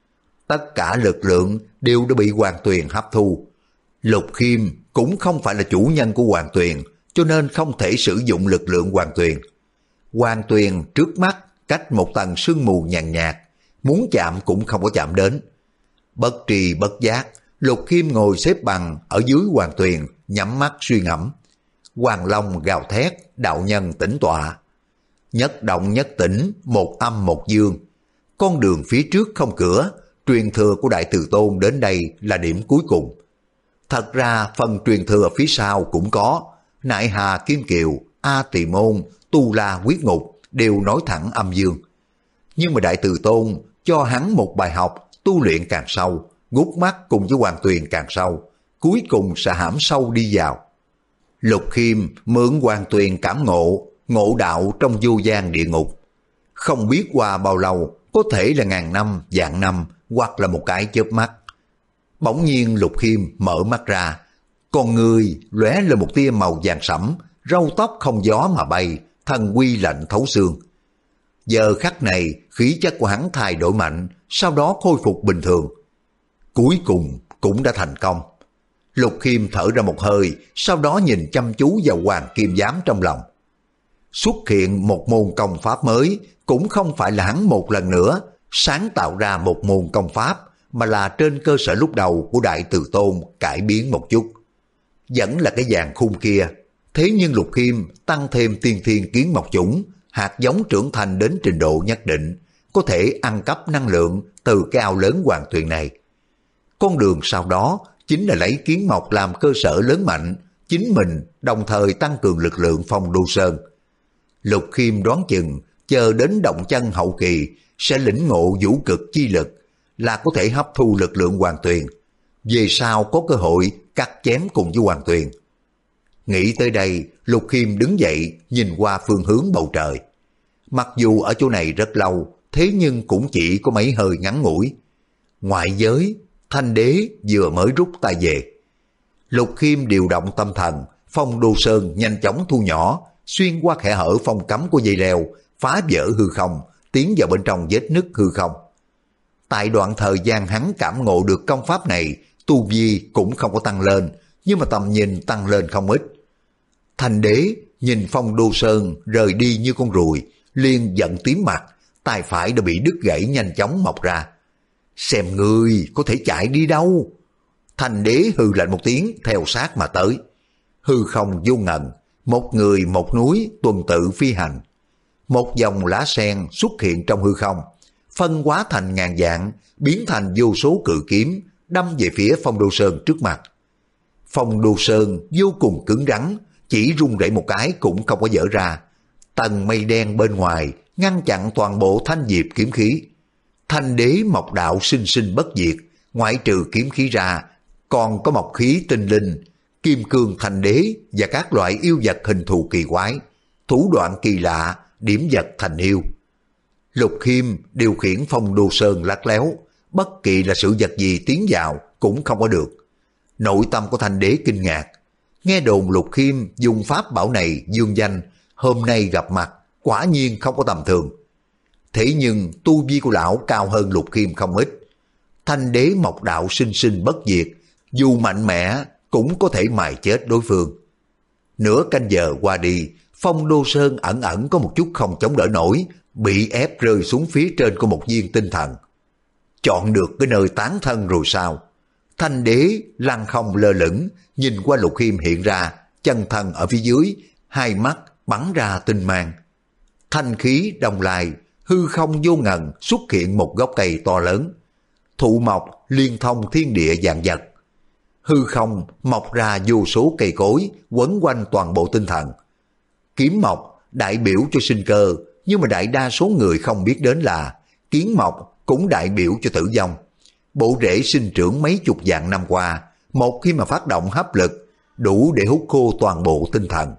Tất cả lực lượng đều đã bị hoàng tuyền hấp thu. Lục Khiêm cũng không phải là chủ nhân của hoàng tuyền, cho nên không thể sử dụng lực lượng hoàng tuyền. Hoàng tuyền trước mắt cách một tầng sương mù nhàn nhạt, muốn chạm cũng không có chạm đến. Bất tri bất giác, Lục Khiêm ngồi xếp bằng ở dưới hoàng tuyền, nhắm mắt suy ngẫm. Hoàng long gào thét, đạo nhân tĩnh tọa. Nhất động nhất tĩnh, một âm một dương. Con đường phía trước không cửa, truyền thừa của Đại Từ Tôn đến đây là điểm cuối cùng. Thật ra phần truyền thừa phía sau cũng có, Nại Hà Kim Kiều, A Tỳ Môn, Tu La Huyết Ngục đều nói thẳng âm dương. Nhưng mà Đại Từ Tôn cho hắn một bài học tu luyện càng sâu, ngút mắt cùng với hoàng tuyền càng sâu, cuối cùng sẽ hãm sâu đi vào. Lục Khiêm mượn hoàng tuyền cảm ngộ, ngộ đạo trong vô gian địa ngục. Không biết qua bao lâu, có thể là ngàn năm, vạn năm, hoặc là một cái chớp mắt. Bỗng nhiên Lục Khiêm mở mắt ra, con người lóe lên một tia màu vàng sẫm, râu tóc không gió mà bay, thần uy lạnh thấu xương. Giờ khắc này khí chất của hắn thay đổi mạnh, sau đó khôi phục bình thường. Cuối cùng cũng đã thành công. Lục Khiêm thở ra một hơi, sau đó nhìn chăm chú vào Hoàng Kim Giám trong lòng. Xuất hiện một môn công pháp mới, cũng không phải là hắn một lần nữa sáng tạo ra một môn công pháp, mà là trên cơ sở lúc đầu của Đại Từ Tôn cải biến một chút. Vẫn là cái dàn khung kia, thế nhưng Lục Khiêm tăng thêm tiên thiên kiến mộc chủng, hạt giống trưởng thành đến trình độ nhất định, có thể ăn cắp năng lượng từ cái ao lớn hoàng tuyền này. Con đường sau đó chính là lấy kiến mộc làm cơ sở lớn mạnh, chính mình đồng thời tăng cường lực lượng Phong Đô Sơn. Lục Khiêm đoán chừng chờ đến động chân hậu kỳ sẽ lĩnh ngộ vũ cực chi lực, là có thể hấp thu lực lượng hoàng tuyền, về sau có cơ hội cắt chém cùng với hoàng tuyền. Nghĩ tới đây, Lục Khiêm đứng dậy nhìn qua phương hướng bầu trời. Mặc dù ở chỗ này rất lâu, thế nhưng cũng chỉ có mấy hơi ngắn ngủi. Ngoại giới, Thanh Đế vừa mới rút tay về. Lục Khiêm điều động tâm thần, Phong Đô Sơn nhanh chóng thu nhỏ, xuyên qua kẽ hở phong cấm của dây leo, phá vỡ hư không, tiến vào bên trong vết nứt hư không. Tại đoạn thời gian hắn cảm ngộ được công pháp này, tu vi cũng không có tăng lên, nhưng mà tầm nhìn tăng lên không ít. Thanh Đế nhìn Phong Đô Sơn rời đi như con ruồi, liền giận tím mặt, tay phải đã bị đứt gãy nhanh chóng mọc ra. Xem ngươi có thể chạy đi đâu? Thanh Đế hừ lạnh một tiếng theo sát mà tới. Hư không vô ngần, một người một núi tuần tự phi hành. Một dòng lá sen xuất hiện trong hư không, phân hóa thành ngàn dạng, biến thành vô số cự kiếm, đâm về phía Phong Đô Sơn trước mặt. Phong Đô Sơn vô cùng cứng rắn, chỉ rung rẩy một cái cũng không có dở ra. Tầng mây đen bên ngoài ngăn chặn toàn bộ thanh diệp kiếm khí. Thanh Đế mộc đạo sinh sinh bất diệt, ngoại trừ kiếm khí ra, còn có mộc khí tinh linh, kim cương Thanh Đế và các loại yêu vật hình thù kỳ quái, thủ đoạn kỳ lạ, điểm vật thành yêu. Lục Khiêm điều khiển Phong Đô Sơn lắc léo, bất kỳ là sự vật gì tiến vào cũng không có được. Nội tâm của Thanh Đế kinh ngạc, nghe đồn Lục Khiêm dùng pháp bảo này dương danh, hôm nay gặp mặt quả nhiên không có tầm thường. Thế nhưng tu vi của lão cao hơn Lục Khiêm không ít. Thanh đế mộc đạo sinh sinh bất diệt, dù mạnh mẽ cũng có thể mài chết đối phương. Nửa canh giờ qua đi, Phong Đô Sơn ẩn ẩn có một chút không chống đỡ nổi, bị ép rơi xuống phía trên của một viên tinh thần. Chọn được cái nơi tán thân rồi sao? Thanh đế lăng không lơ lửng, nhìn qua Lục Khiêm hiện ra, chân thân ở phía dưới, hai mắt bắn ra tinh mang. Thanh khí đồng lai, hư không vô ngần xuất hiện một gốc cây to lớn. Thụ mộc liên thông thiên địa vạn vật. Hư không mọc ra vô số cây cối quấn quanh toàn bộ tinh thần. Kiếm mộc đại biểu cho sinh cơ, nhưng mà đại đa số người không biết đến là kiến mộc cũng đại biểu cho tử vong. Bộ rễ sinh trưởng mấy chục vạn năm qua, một khi mà phát động hấp lực, đủ để hút khô toàn bộ tinh thần.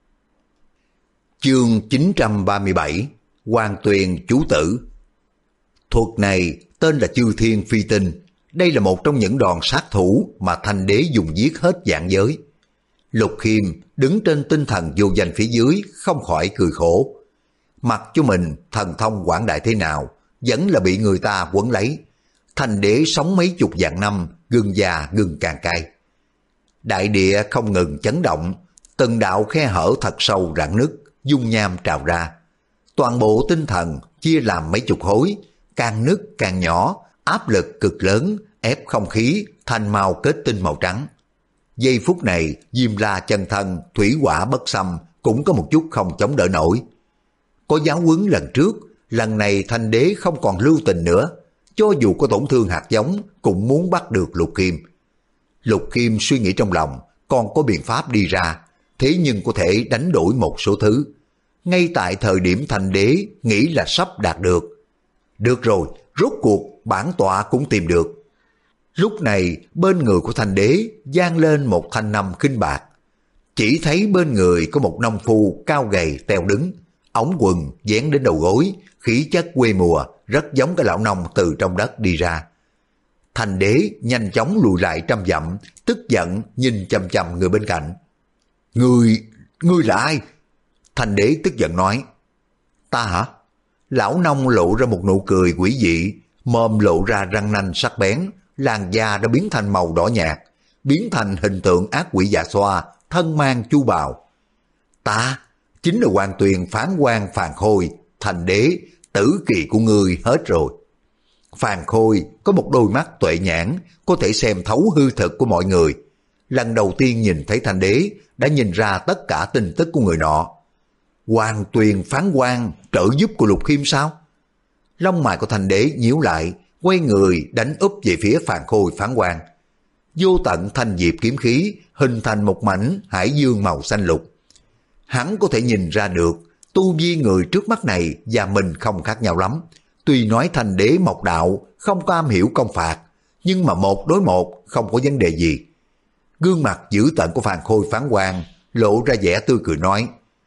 Chương 937 Hoàng Tuyền Chú Tử. Thuật này tên là Chư Thiên Phi Tinh. Đây là một trong những đòn sát thủ mà Thanh đế dùng giết hết vạn giới. Lục Khiêm đứng trên tinh thần vô danh phía dưới không khỏi cười khổ. Mặc cho mình thần thông quảng đại thế nào, vẫn là bị người ta quấn lấy. Thanh đế sống mấy chục vạn năm, gừng già gừng càng cay. Đại địa không ngừng chấn động, từng đạo khe hở thật sâu rạn nứt, dung nham trào ra. Toàn bộ tinh thần chia làm mấy chục khối, càng nứt càng nhỏ, áp lực cực lớn, ép không khí thành màu kết tinh màu trắng. Giây phút này, Diêm La chân thân, thủy hỏa bất xâm cũng có một chút không chống đỡ nổi. Có giáo huấn lần trước, lần này Thanh đế không còn lưu tình nữa, cho dù có tổn thương hạt giống cũng muốn bắt được Lục Khiêm. Lục Khiêm suy nghĩ trong lòng, còn có biện pháp đi ra, thế nhưng có thể đánh đổi một số thứ. Ngay tại thời điểm Thanh đế nghĩ là sắp đạt được. Được rồi, rốt cuộc bản tọa cũng tìm được. Lúc này bên người của Thanh đế vang lên một thanh âm khinh bạc. Chỉ thấy bên người có một nông phu cao gầy teo đứng, ống quần dán đến đầu gối, khí chất quê mùa, rất giống cái lão nông từ trong đất đi ra. Thanh đế nhanh chóng lùi lại trăm dặm, tức giận nhìn chằm chằm người bên cạnh. Ngươi là ai? Thanh đế tức giận nói. Ta hả? Lão nông lộ ra một nụ cười quỷ dị, mồm lộ ra răng nanh sắc bén, làn da đã biến thành màu đỏ nhạt, biến thành hình tượng ác quỷ già xoa, thân mang chu bào. Ta chính là Hoàng Tuyền phán quan Phàn Khôi, Thanh đế, tử kỳ của ngươi hết rồi. Phàn Khôi có một đôi mắt tuệ nhãn, có thể xem thấu hư thực của mọi người. Lần đầu tiên nhìn thấy Thanh đế, đã nhìn ra tất cả tin tức của người nọ. Hoàng Tuyền phán quan, trợ giúp của Lục Khiêm sao? Lông mày của Thanh đế nhíu lại, quay người đánh úp về phía Phàn Khôi phán quan. Vô tận thanh diệp kiếm khí hình thành một mảnh hải dương màu xanh lục. Hắn có thể nhìn ra được tu vi người trước mắt này và mình không khác nhau lắm. Tuy nói Thanh đế mộc đạo không có am hiểu công phạt, nhưng mà một đối một không có vấn đề gì. Gương mặt dữ tợn của Phàn Khôi phán quan lộ ra vẻ tươi cười nói.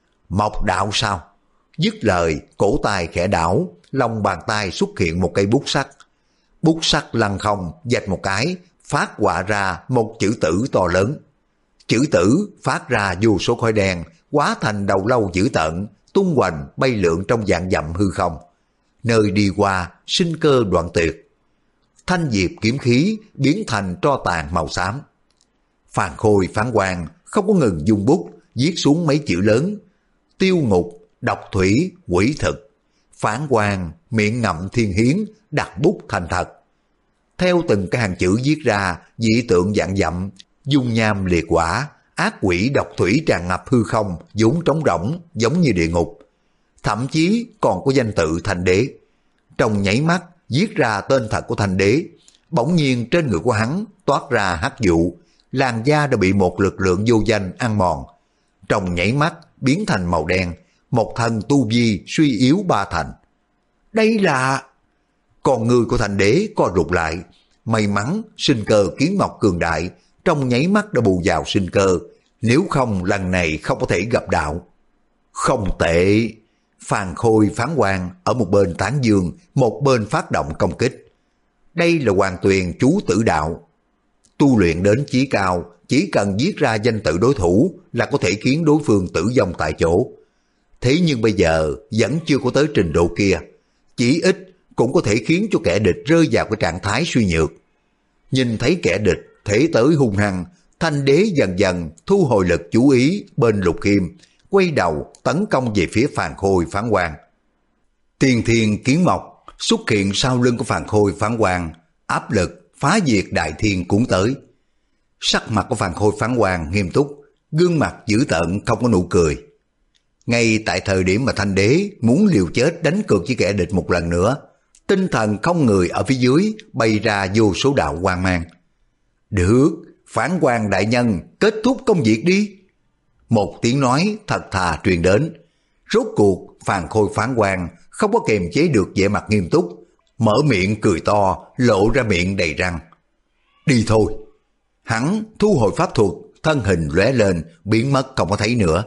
Mộc đạo sao? Dứt lời, cổ tay khẽ đảo, lòng bàn tay xuất hiện một cây bút sắt. Bút sắt lăn không, vạch một cái, phát họa ra một chữ tử to lớn. Chữ tử phát ra vô số khói đen, hóa thành đầu lâu dữ tợn, tung hoành bay lượn trong vạn dặm hư không. Nơi đi qua, sinh cơ đoạn tuyệt. Thanh diệp kiếm khí biến thành tro tàn màu xám. Phàn Khôi phán quan không có ngừng dùng bút, viết xuống mấy chữ lớn. Tiêu ngục, độc thủy, quỷ thực. Phán quan miệng ngậm thiên hiến, đặt bút thành thật. Theo từng cái hàng chữ viết ra, dị tượng vạn dặm, dung nham liệt quả, ác quỷ độc thủy tràn ngập hư không, vốn trống rỗng, giống như địa ngục. Thậm chí còn có danh tự Thanh đế. Trong nháy mắt, viết ra tên thật của Thanh đế. Bỗng nhiên trên người của hắn toát ra hắc vụ, làn da đã bị một lực lượng vô danh ăn mòn. Trong nháy mắt biến thành màu đen, một thân tu vi suy yếu ba thành. Đây là... Con người của Thanh đế co rụt lại. May mắn sinh cơ kiến mộc cường đại, trong nháy mắt đã bù vào sinh cơ, nếu không lần này không có thể gặp đạo. Không tệ. Phàn Khôi phán quan ở một bên tán dương, một bên phát động công kích. Đây là Hoàng Tuyền chú tử đạo. Tu luyện đến chí cao, chỉ cần viết ra danh tự đối thủ là có thể khiến đối phương tử vong tại chỗ. Thế nhưng bây giờ vẫn chưa có tới trình độ kia, chỉ ít cũng có thể khiến cho kẻ địch rơi vào cái trạng thái suy nhược. Nhìn thấy kẻ địch thể tới hung hăng, Thanh Đế dần dần thu hồi lực chú ý bên Lục Khiêm, quay đầu tấn công về phía Phàn Khôi Phán Quan. Tiên Thiên Kiến Mộc xuất hiện sau lưng của Phàn Khôi Phán Quan, áp lực phá diệt đại thiên cuốn tới. Sắc mặt của Phàn Khôi Phán Quan nghiêm túc, gương mặt dữ tợn không có nụ cười. Ngay tại thời điểm mà Thanh Đế muốn liều chết đánh cược với kẻ địch một lần nữa, tinh thần không người ở phía dưới bay ra vô số đạo quang mang. Được, Phán Quan đại nhân, kết thúc công việc đi. Một tiếng nói thật thà truyền đến. Rốt cuộc Phàn Khôi Phán Quan không có kềm chế được vẻ mặt nghiêm túc, mở miệng cười to, lộ ra miệng đầy răng. Đi thôi. Hắn thu hồi pháp thuật, thân hình lóe lên, biến mất không có thấy nữa.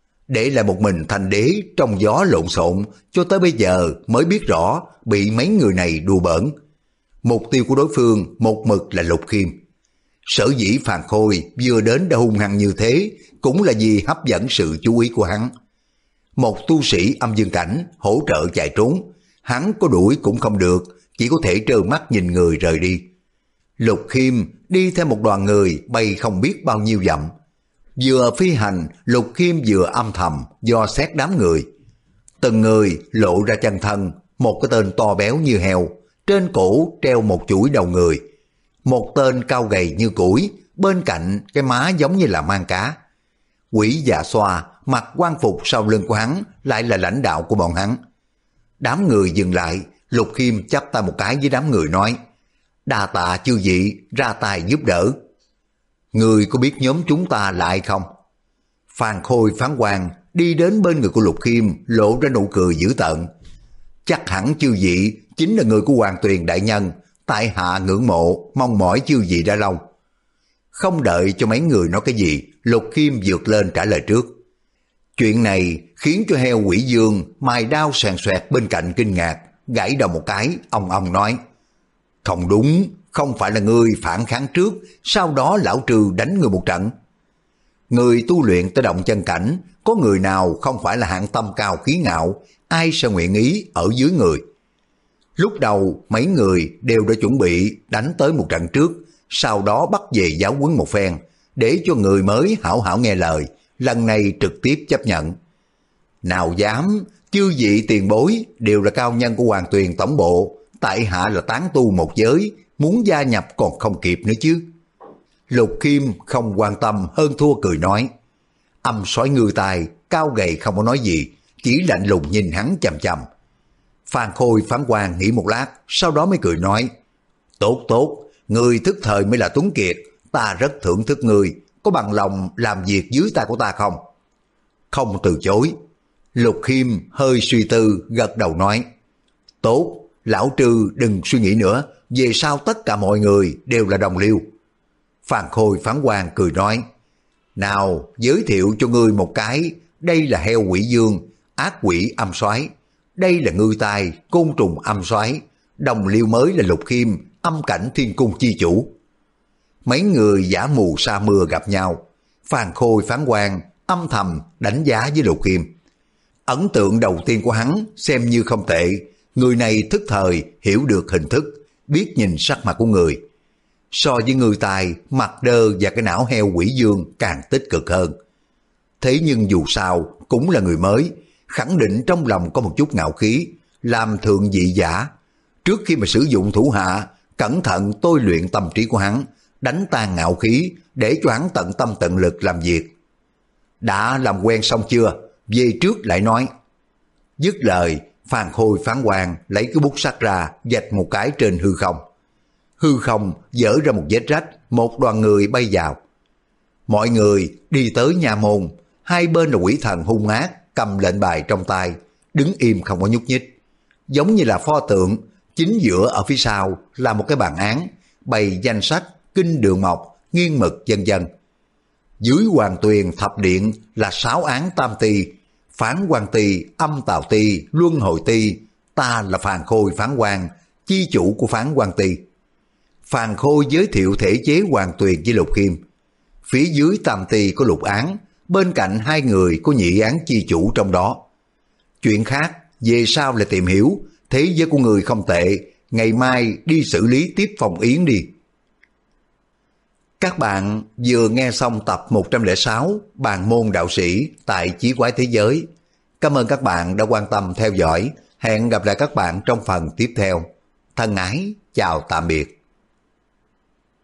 Để lại một mình Thanh Đế trong gió lộn xộn, cho tới bây giờ mới biết rõ bị mấy người này đùa bỡn. Mục tiêu của đối phương một mực là Lục Khiêm. Sở dĩ Phàn Khôi vừa đến đã hung hăng như thế cũng là vì hấp dẫn sự chú ý của hắn. Một tu sĩ âm dương cảnh hỗ trợ chạy trốn, hắn có đuổi cũng không được, chỉ có thể trơ mắt nhìn người rời đi. Lục Khiêm đi theo một đoàn người bay không biết bao nhiêu dặm. Vừa phi hành, Lục Khiêm vừa âm thầm dò xét đám người. Từng người lộ ra chân thân, một cái tên to béo như heo, trên cổ treo một chuỗi đầu người. Một tên cao gầy như củi, bên cạnh cái má giống như là mang cá. Quỷ Dạ Xoa mặc quan phục sau lưng của hắn lại là lãnh đạo của bọn hắn. Đám người dừng lại, Lục Khiêm chắp tay một cái với đám người nói: đa tạ chư vị ra tay giúp đỡ. Người có biết nhóm chúng ta lại không? Phàn Khôi Phán Quan đi đến bên người của Lục Khiêm, lộ ra nụ cười dữ tợn. Chắc hẳn chư vị chính là người của Hoàng Tuyền đại nhân, tại hạ ngưỡng mộ, mong mỏi chư vị đã lâu. Không đợi cho mấy người nói cái gì, Lục Khiêm vượt lên trả lời trước. Chuyện này khiến cho heo Quỷ Dương mài đao xoèn xoẹt bên cạnh kinh ngạc, gãy đầu một cái, ông nói: không đúng, không phải là ngươi phản kháng trước, sau đó lão trừ đánh người một trận. Người tu luyện tới động chân cảnh, có người nào không phải là hạng tâm cao khí ngạo, ai sẽ nguyện ý ở dưới người. Lúc đầu mấy người đều đã chuẩn bị đánh tới một trận trước, sau đó bắt về giáo huấn một phen, để cho người mới hảo hảo nghe lời, lần này trực tiếp chấp nhận. Nào dám, chư vị tiền bối đều là cao nhân của Hoàng Tuyền tổng bộ, tại hạ là tán tu một giới, muốn gia nhập còn không kịp nữa chứ. Lục Khiêm không quan tâm hơn thua cười nói. Âm sói ngư tài, cao gầy không có nói gì, chỉ lạnh lùng nhìn hắn chằm chằm. Phàn Khôi Phán Quan nghĩ một lát, sau đó mới cười nói: tốt tốt, người thức thời mới là tuấn kiệt, ta rất thưởng thức người, có bằng lòng làm việc dưới tay của ta không? Không từ chối. Lục Khiêm hơi suy tư, gật đầu nói: tốt, lão trừ đừng suy nghĩ nữa, về sau tất cả mọi người đều là đồng liêu. Phàn Khôi Phán Quan cười nói: nào, giới thiệu cho ngươi một cái, đây là heo Quỷ Dương, ác quỷ âm soái, đây là ngư tai, côn trùng âm soái, đồng liêu mới là Lục Khiêm, âm cảnh thiên cung chi chủ. Mấy người giả mù sa mưa gặp nhau, Phàn Khôi Phán Quan âm thầm đánh giá với Lục Khiêm. Ấn tượng đầu tiên của hắn xem như không tệ, người này thức thời, hiểu được hình thức, biết nhìn sắc mặt của người. So với người tài, mặt đơ và cái não heo Quỷ Dương càng tích cực hơn. Thế nhưng dù sao cũng là người mới, khẳng định trong lòng có một chút ngạo khí, làm thượng vị giả. Trước khi mà sử dụng thủ hạ, cẩn thận tôi luyện tâm trí của hắn, đánh tan ngạo khí, để cho hắn tận tâm tận lực làm việc. Đã làm quen xong chưa? Về trước lại nói. Dứt lời, Phàn Khôi Phán Quan lấy cái bút sắt ra, vạch một cái trên hư không. Hư không dở ra một vết rách, một đoàn người bay vào. Mọi người đi tới nhà môn, hai bên là quỷ thần hung ác, cầm lệnh bài trong tay, đứng im không có nhúc nhích. Giống như là pho tượng, chính giữa ở phía sau là một cái bàn án, bày danh sách, kinh đường mộc, nghiên mực vân vân. Dưới Hoàng Tuyền thập điện là 6 án tam ti, Phán Quan ti, Âm Tào ti, Luân Hồi ti, ta là Phàn Khôi Phán Quan, chi chủ của Phán Quan ti. Phàn Khôi giới thiệu thể chế Hoàng Tuyền với Lục Khiêm. Phía dưới tam ti có lục án, bên cạnh hai người có nhị án chi chủ trong đó. Chuyện khác, về sau là tìm hiểu, thế giới của người không tệ, ngày mai đi xử lý tiếp Phong Yến đi. Các bạn vừa nghe xong tập 106 Bàn môn đạo sĩ tại Chí Quái Thế Giới. Cảm ơn các bạn đã quan tâm theo dõi. Hẹn gặp lại các bạn trong phần tiếp theo. Thân ái, chào tạm biệt.